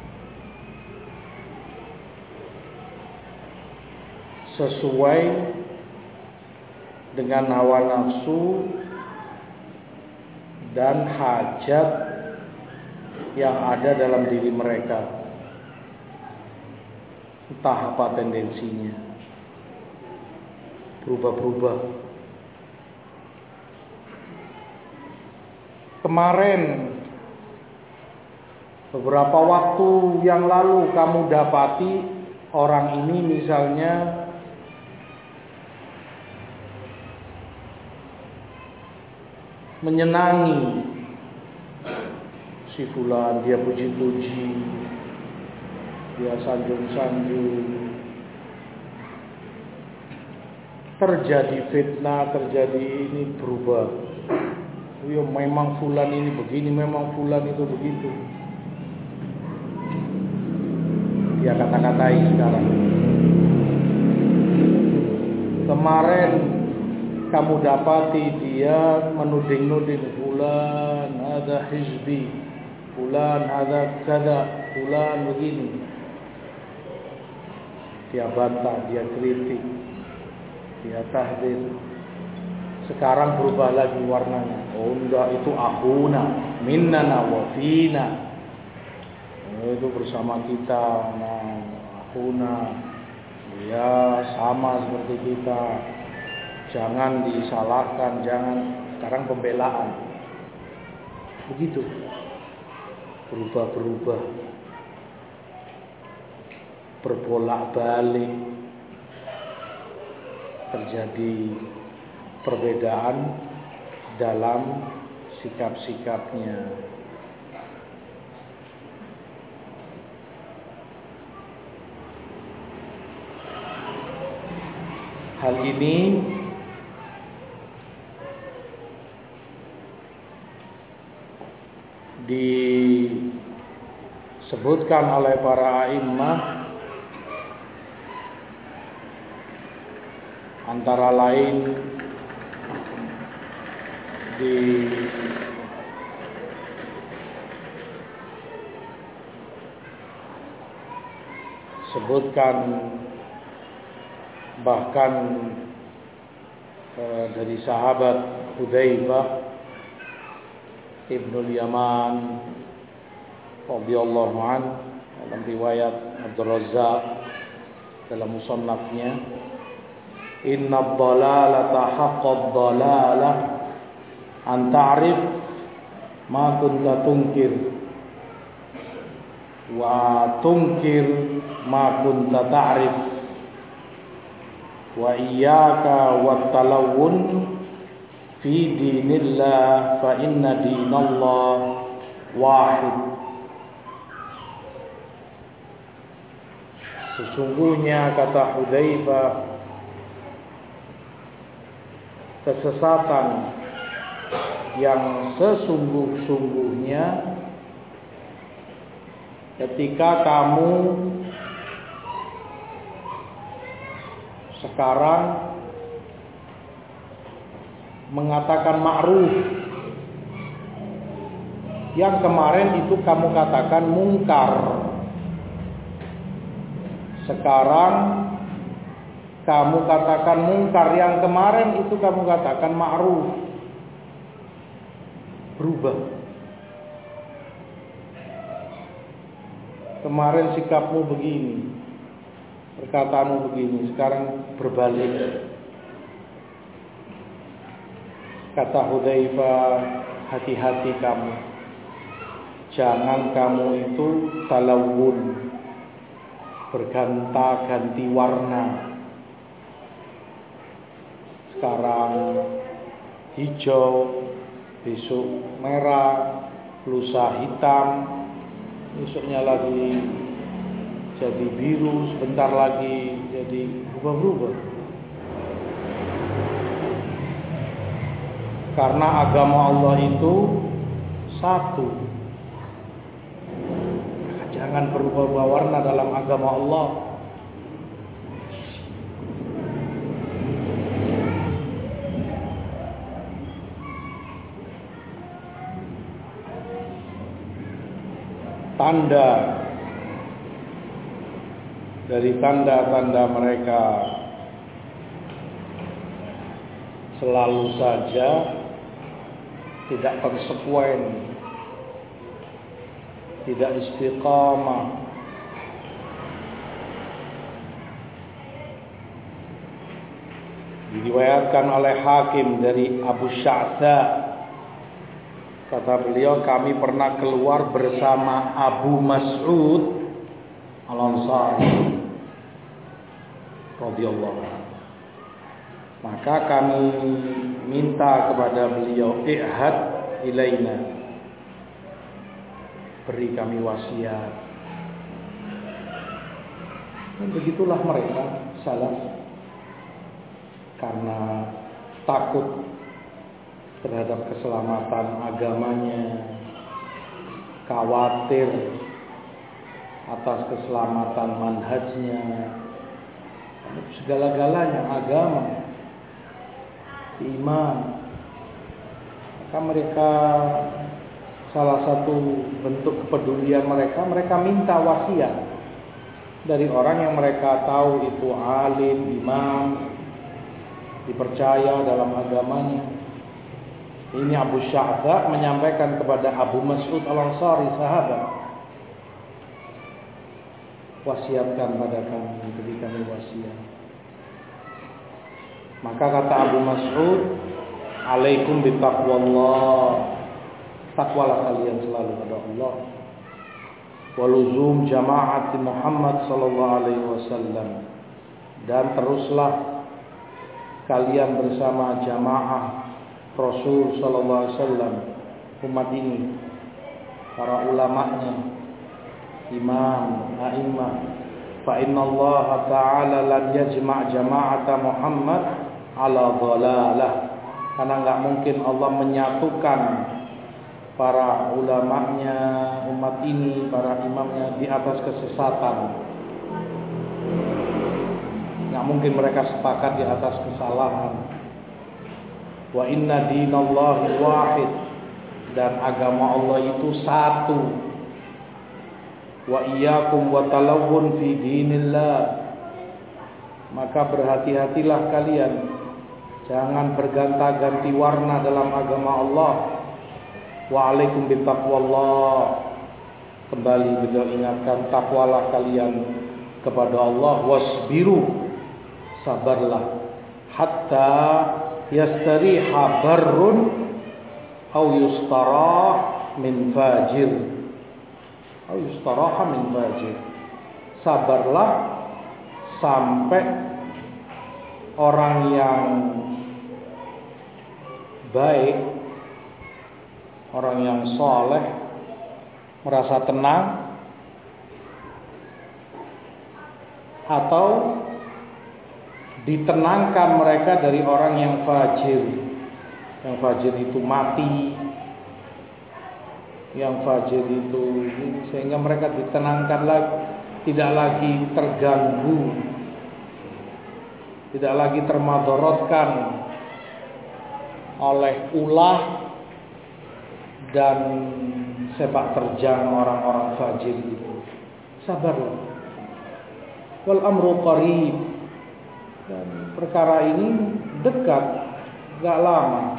sesuai dengan hawa nafsu dan hajat yang ada dalam diri mereka. Entah apa tendensinya, berubah-berubah. Kemarin, beberapa waktu yang lalu kamu dapati orang ini misalnya menyenangi si fulan, dia puji-puji, dia sanjung-sanjung, terjadi fitnah, terjadi ini, berubah. Ya memang fulan ini begini, memang fulan itu begitu. Dia kata-katai sekarang. Kemarin kamu dapati dia menuding-nuding, fulan ada hizbi, fulan hadza kada, fulan begini. Dia bantah, dia kritik, dia tahdir. Sekarang berubah lagi warnanya. Oh enggak, itu akhuna, minnana wa fina. Oh, itu bersama kita. Nah, akhuna, ya sama seperti kita. Jangan disalahkan, jangan. Sekarang pembelaan. Begitu. Berubah-berubah. Berbolak-balik. Terjadi perbedaan dalam sikap-sikapnya. Hal ini disebutkan oleh para a'immah, antara lain disebutkan bahkan dari sahabat Hudzaifah Ibnul Yaman radhiyallahu an, dalam riwayat Abdul Razzaq dalam musannafnya, inna dhalalata haqqad dhalalah an ta'rif ma kunta tunkir wa tunkir ma kunta ta'rif wa iyyaka wat talawun fi dinillah fa inna dinallah wahid. Sesungguhnya, kata Hudzaifah, kesesatan yang sesungguh-sungguhnya ketika kamu sekarang mengatakan ma'ruf, yang kemarin itu kamu katakan mungkar. Sekarang kamu katakan mungkar, yang kemarin itu kamu katakan ma'ruf. Berubah. Kemarin sikapmu begini, perkataanmu begini, sekarang berbalik. Kata Hudzaifah, hati-hati kamu. Jangan kamu itu talawun, berganta-ganti warna. Sekarang hijau, besok merah, lusa hitam, besoknya lagi jadi biru, sebentar lagi jadi berubah-ubah. Karena agama Allah itu satu. Jangan berubah-ubah warna dalam agama Allah. Tanda dari tanda-tanda mereka selalu saja tidak konsekuen, tidak istiqamah. Diriwayatkan oleh Hakim dari Abu Sya'tha, kata beliau, kami pernah keluar bersama Abu Mas'ud Al-Ansari radhiyallahu anhu. Maka kami minta kepada beliau, i'had ilaina, beri kami wasiat. Dan begitulah mereka salaf, karena takut terhadap keselamatan agamanya, khawatir atas keselamatan manhajnya, segala-galanya agama, iman. Maka mereka salah satu bentuk kepedulian mereka, mereka minta wasiat dari orang yang mereka tahu itu alim, imam, dipercaya dalam agamanya. Ini Abu Syahda menyampaikan kepada Abu Mas'ud Al-Ansari, sahabat, wasiatkan pada kami, beri kami wasiat. Maka kata Abu Mas'ud, alaikum bitaqwallah, takwalah kalian selalu pada Allah, waluzum jama'ati Muhammad sallallahu alaihi wasallam, dan teruslah kalian bersama jamaah Rasul sallallahu alaihi wasallam, umat ini, para ulamanya, imam, a'immah. Fa inna Allah ta'ala lam yajma' jama'ata Muhammad ala dhalalah. Karena enggak mungkin Allah menyatukan para ulamanya, umat ini, para imamnya di atas kesesatan. Enggak mungkin mereka sepakat di atas kesalahan. Wa inna dinallahi wahid, dan agama Allah itu satu. Wa iyyakum wa talawun fi dinillah, maka berhati-hatilah kalian, jangan berganta-ganti warna dalam agama Allah. Wa alaikum bittaqwallah, kembali beliau ingatkan, takwalah kalian kepada Allah. Wasbiru, sabarlah, hatta yastariha barrun aw yustarah min fajir, aw yustaraha min fajir. Sabarlah sampai orang yang baik, orang yang soleh merasa tenang, atau ditenangkan mereka dari orang yang fajir. Yang fajir itu mati, yang fajir itu, sehingga mereka ditenangkan lagi, tidak lagi terganggu, tidak lagi termadorotkan oleh ulah dan sepak terjang orang-orang fajir itu. Sabarlah, wal amru qarib, dan perkara ini dekat, gak lama.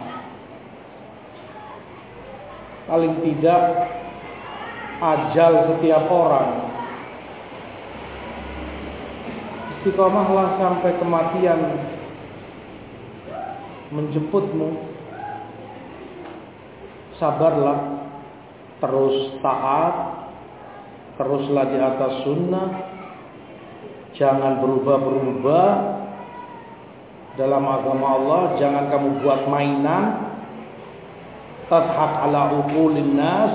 Paling tidak ajal setiap orang. Istiqomahlah sampai kematian menjemputmu. Sabarlah, terus taat, teruslah di atas sunnah, jangan berubah-berubah dalam agama Allah. Jangan kamu buat mainan, tadhak ala uqulin nas,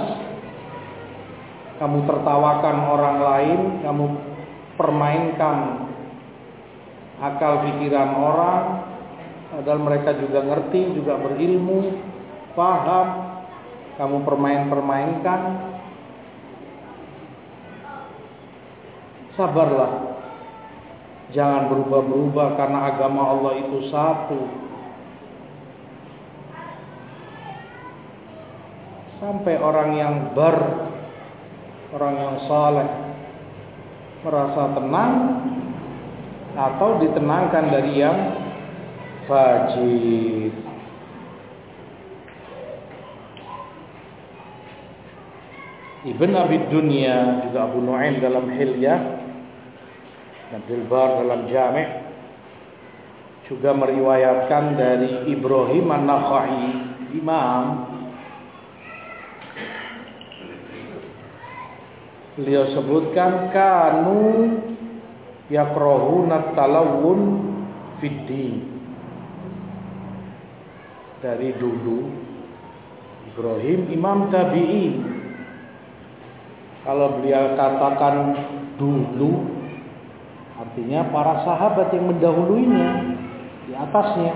kamu tertawakan orang lain, kamu permainkan akal pikiran orang, padahal mereka juga ngerti, juga berilmu, paham, kamu permainkan. Sabarlah, jangan berubah-berubah, karena agama Allah itu satu. Sampai orang yang orang yang saleh merasa tenang, atau ditenangkan dari yang fajir. Ibn Abi Dunya, juga Abu Nu'aim dalam Hilyah, Abdul Bar dalam Jami' juga meriwayatkan dari Ibrahim An-Nakhai, imam. Beliau sebutkan, kanu yakrahuna talawun fid-din. Dari dulu Ibrahim imam tabi'in, kalau beliau katakan dulu, artinya para sahabat yang mendahuluinya, di atasnya,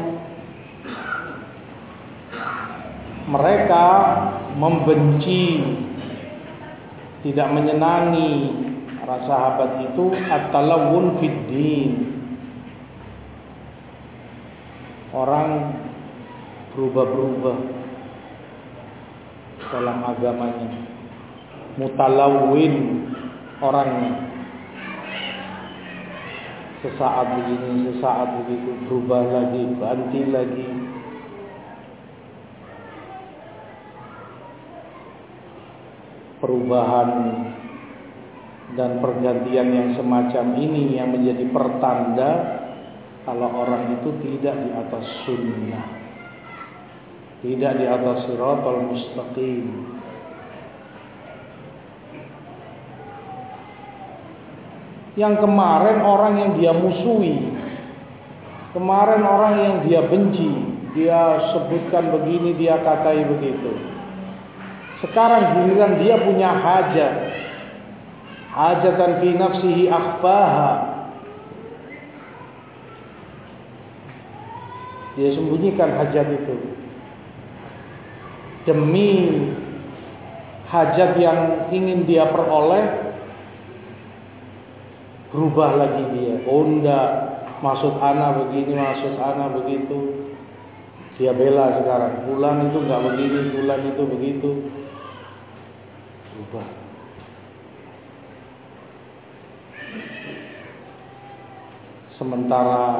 mereka membenci, tidak menyenangi para sahabat itu at-talawun fid-din, orang berubah-berubah. dalam agamanya, mutalawwin orangnya, sesaat begini, sesaat begitu, berubah lagi, ganti lagi. Perubahan dan pergantian yang semacam ini yang menjadi pertanda kalau orang itu tidak di atas sunnah, tidak di atas siratal mustaqim. Yang kemarin orang yang dia musuhi, kemarin orang yang dia benci, dia sebutkan begini, dia katai begitu. Sekarang giliran dia punya hajat, hajatan fi nafsihi akhfaha, dia sembunyikan hajat itu demi hajat yang ingin dia peroleh. Berubah lagi dia, oh enggak, maksud ana begini, maksud ana begitu. Dia bela sekarang, bulan itu enggak begini, bulan itu begitu. Berubah. Sementara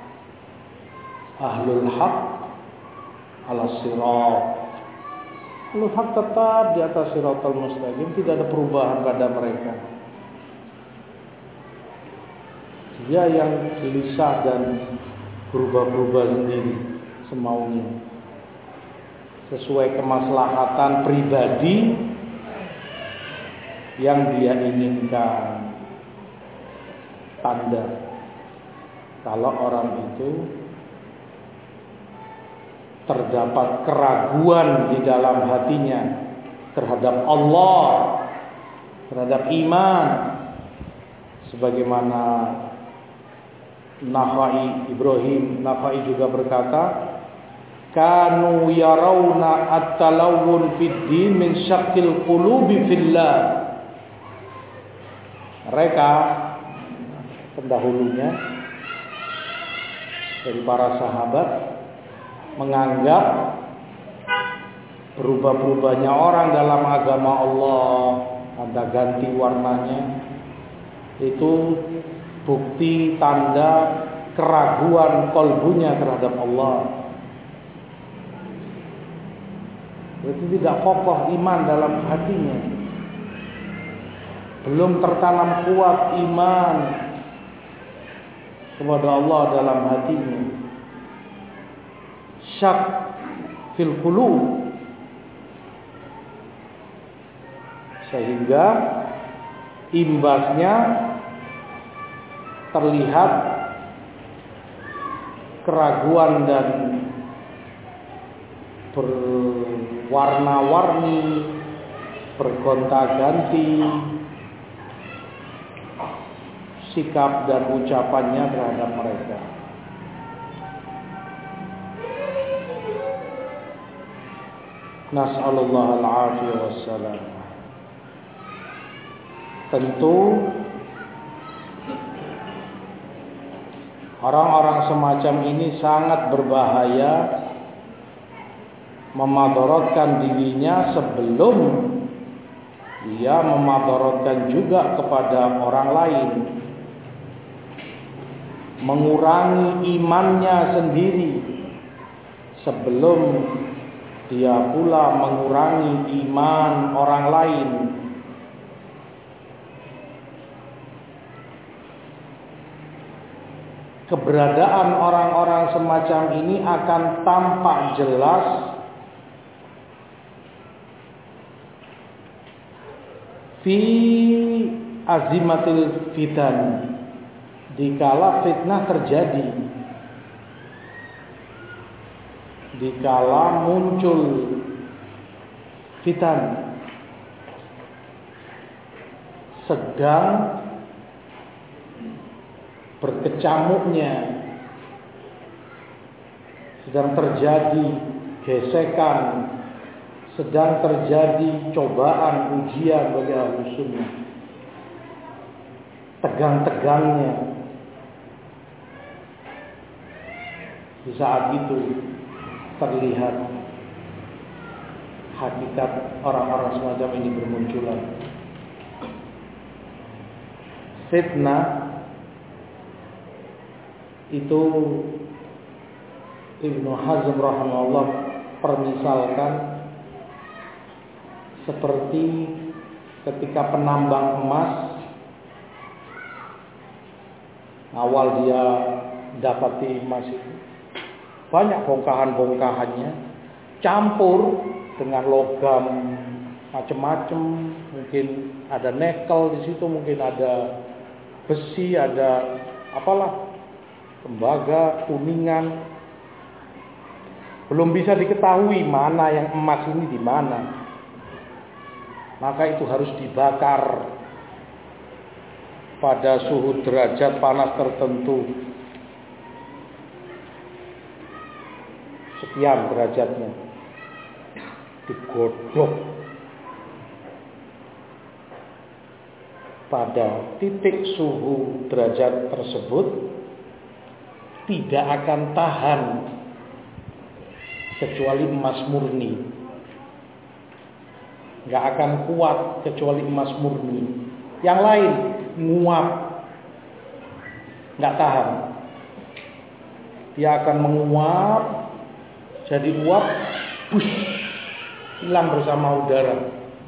ahlul haq ala sirat, ahlul haq tetap di atas siratal mustaqim, tidak ada perubahan pada mereka. Dia yang gelisah dan berubah-ubah sendiri semaunya, sesuai kemaslahatan pribadi yang dia inginkan. Tanda kalau orang itu terdapat keraguan di dalam hatinya terhadap Allah, terhadap iman, sebagaimana Ibrahim Nakhai juga berkata, kanu yarawna at-talawun fid din min syaqqil qulubi fillah. Mereka pendahulunya dari para sahabat menganggap berubah-ubahnya orang dalam agama Allah, ada ganti warnanya, itu bukti tanda keraguan kolbunya terhadap Allah. Berarti tidak kokoh iman dalam hatinya, belum tertanam kuat iman kepada Allah dalam hatinya. Syak fil qulub, sehingga imbasnya terlihat keraguan dan berwarna-warni, bergonta-ganti sikap dan ucapannya terhadap mereka. Nas'alullah al-afiyah wassalam. Tentu orang-orang semacam ini sangat berbahaya, memadaratkan dirinya sebelum dia memadaratkan juga kepada orang lain, mengurangi imannya sendiri sebelum dia pula mengurangi iman orang lain. Keberadaan orang-orang semacam ini akan tampak jelas fi azimatil fitan, dikala fitnah terjadi, dikala muncul fitan, sedang berkecamuknya, sedang terjadi gesekan, sedang terjadi cobaan, ujian bagi Ahlus Sunnah, tegang-tegangnya. Di saat itu terlihat hakikat orang-orang semacam ini bermunculan. Fitnah itu Ibnu Hazm rahimahullah permisalkan seperti ketika penambang emas awal dia dapati emas itu banyak bongkahan-bongkahannya campur dengan logam macam-macam, mungkin ada nikel di situ, mungkin ada besi, ada apalah, tembaga, kuningan. Belum bisa diketahui mana yang emas ini di mana. Maka itu harus dibakar pada suhu derajat panas tertentu. Sekian derajatnya. Digodok pada titik suhu derajat tersebut tidak akan tahan kecuali emas murni. Nggak akan kuat kecuali emas murni. Yang lain nguap, nggak tahan. Dia akan menguap, jadi uap, push, hilang bersama udara.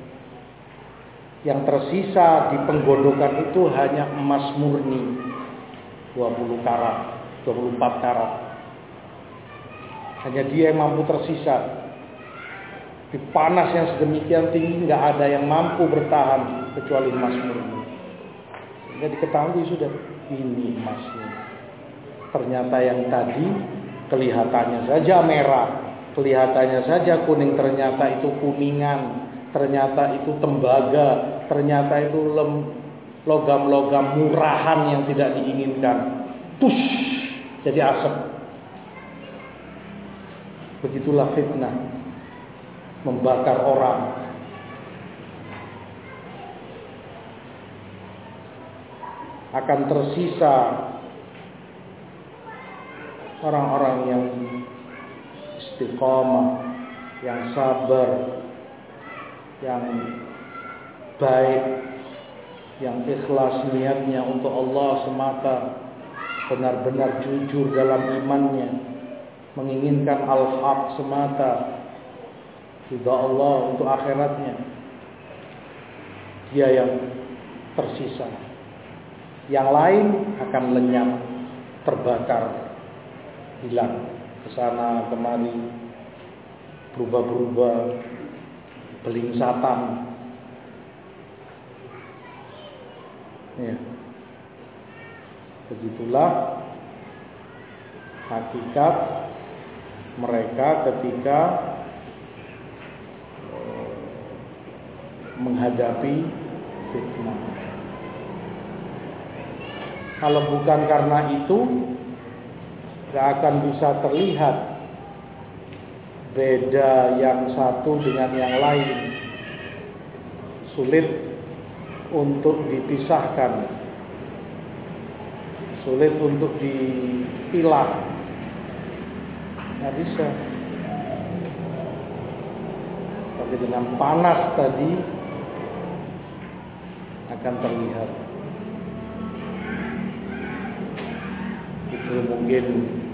Yang tersisa di penggodokan itu hanya emas murni 20 karat, 24 karat. Hanya dia yang mampu tersisa. Di panas yang sedemikian tinggi nggak ada yang mampu bertahan kecuali emas murni. Sehingga diketahui sudah ini emasnya. Ternyata yang tadi kelihatannya saja merah, kelihatannya saja kuning, ternyata itu kuningan, ternyata itu tembaga, ternyata itu logam-logam murahan yang tidak diinginkan. Push, jadi asap. Begitulah fitnah, membakar orang. Akan tersisa orang-orang yang istiqomah, yang sabar, yang baik, yang ikhlas niatnya untuk Allah semata, benar-benar jujur dalam imannya, menginginkan al-haq semata, ridha Allah untuk akhiratnya. Dia yang tersisa. Yang lain akan lenyap, terbakar, hilang, kesana kemari, berubah-berubah, belingsatan. Ya. Begitulah hakikat mereka ketika menghadapi fitnah. Kalau bukan karena itu, tidak akan bisa terlihat beda yang satu dengan yang lain. Sulit untuk dipisahkan, sulit untuk dipilah. Nggak bisa. Tapi dengan panas tadi akan terlihat. Itu mungkin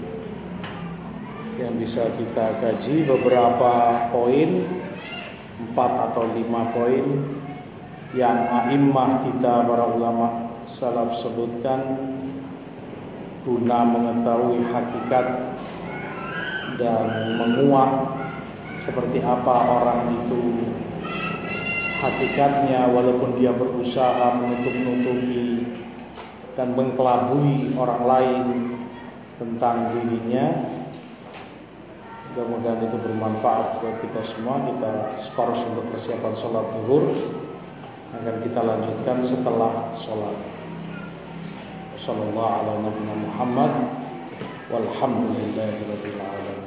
yang bisa kita kaji, beberapa poin, 4 atau 5 poin yang a'immah kita, para ulama salaf sebutkan guna mengetahui hakikat dan menguak seperti apa orang itu hakikatnya, walaupun dia berusaha menutup-nutupi dan mengkelabui orang lain tentang dirinya. Mudah-mudahan itu bermanfaat buat kita semua. Kita skors untuk persiapan sholat zuhur, akan kita lanjutkan setelah sholat. Sallallahu alaihi wa sallam Muhammad walhamdulillahirabbil alamin.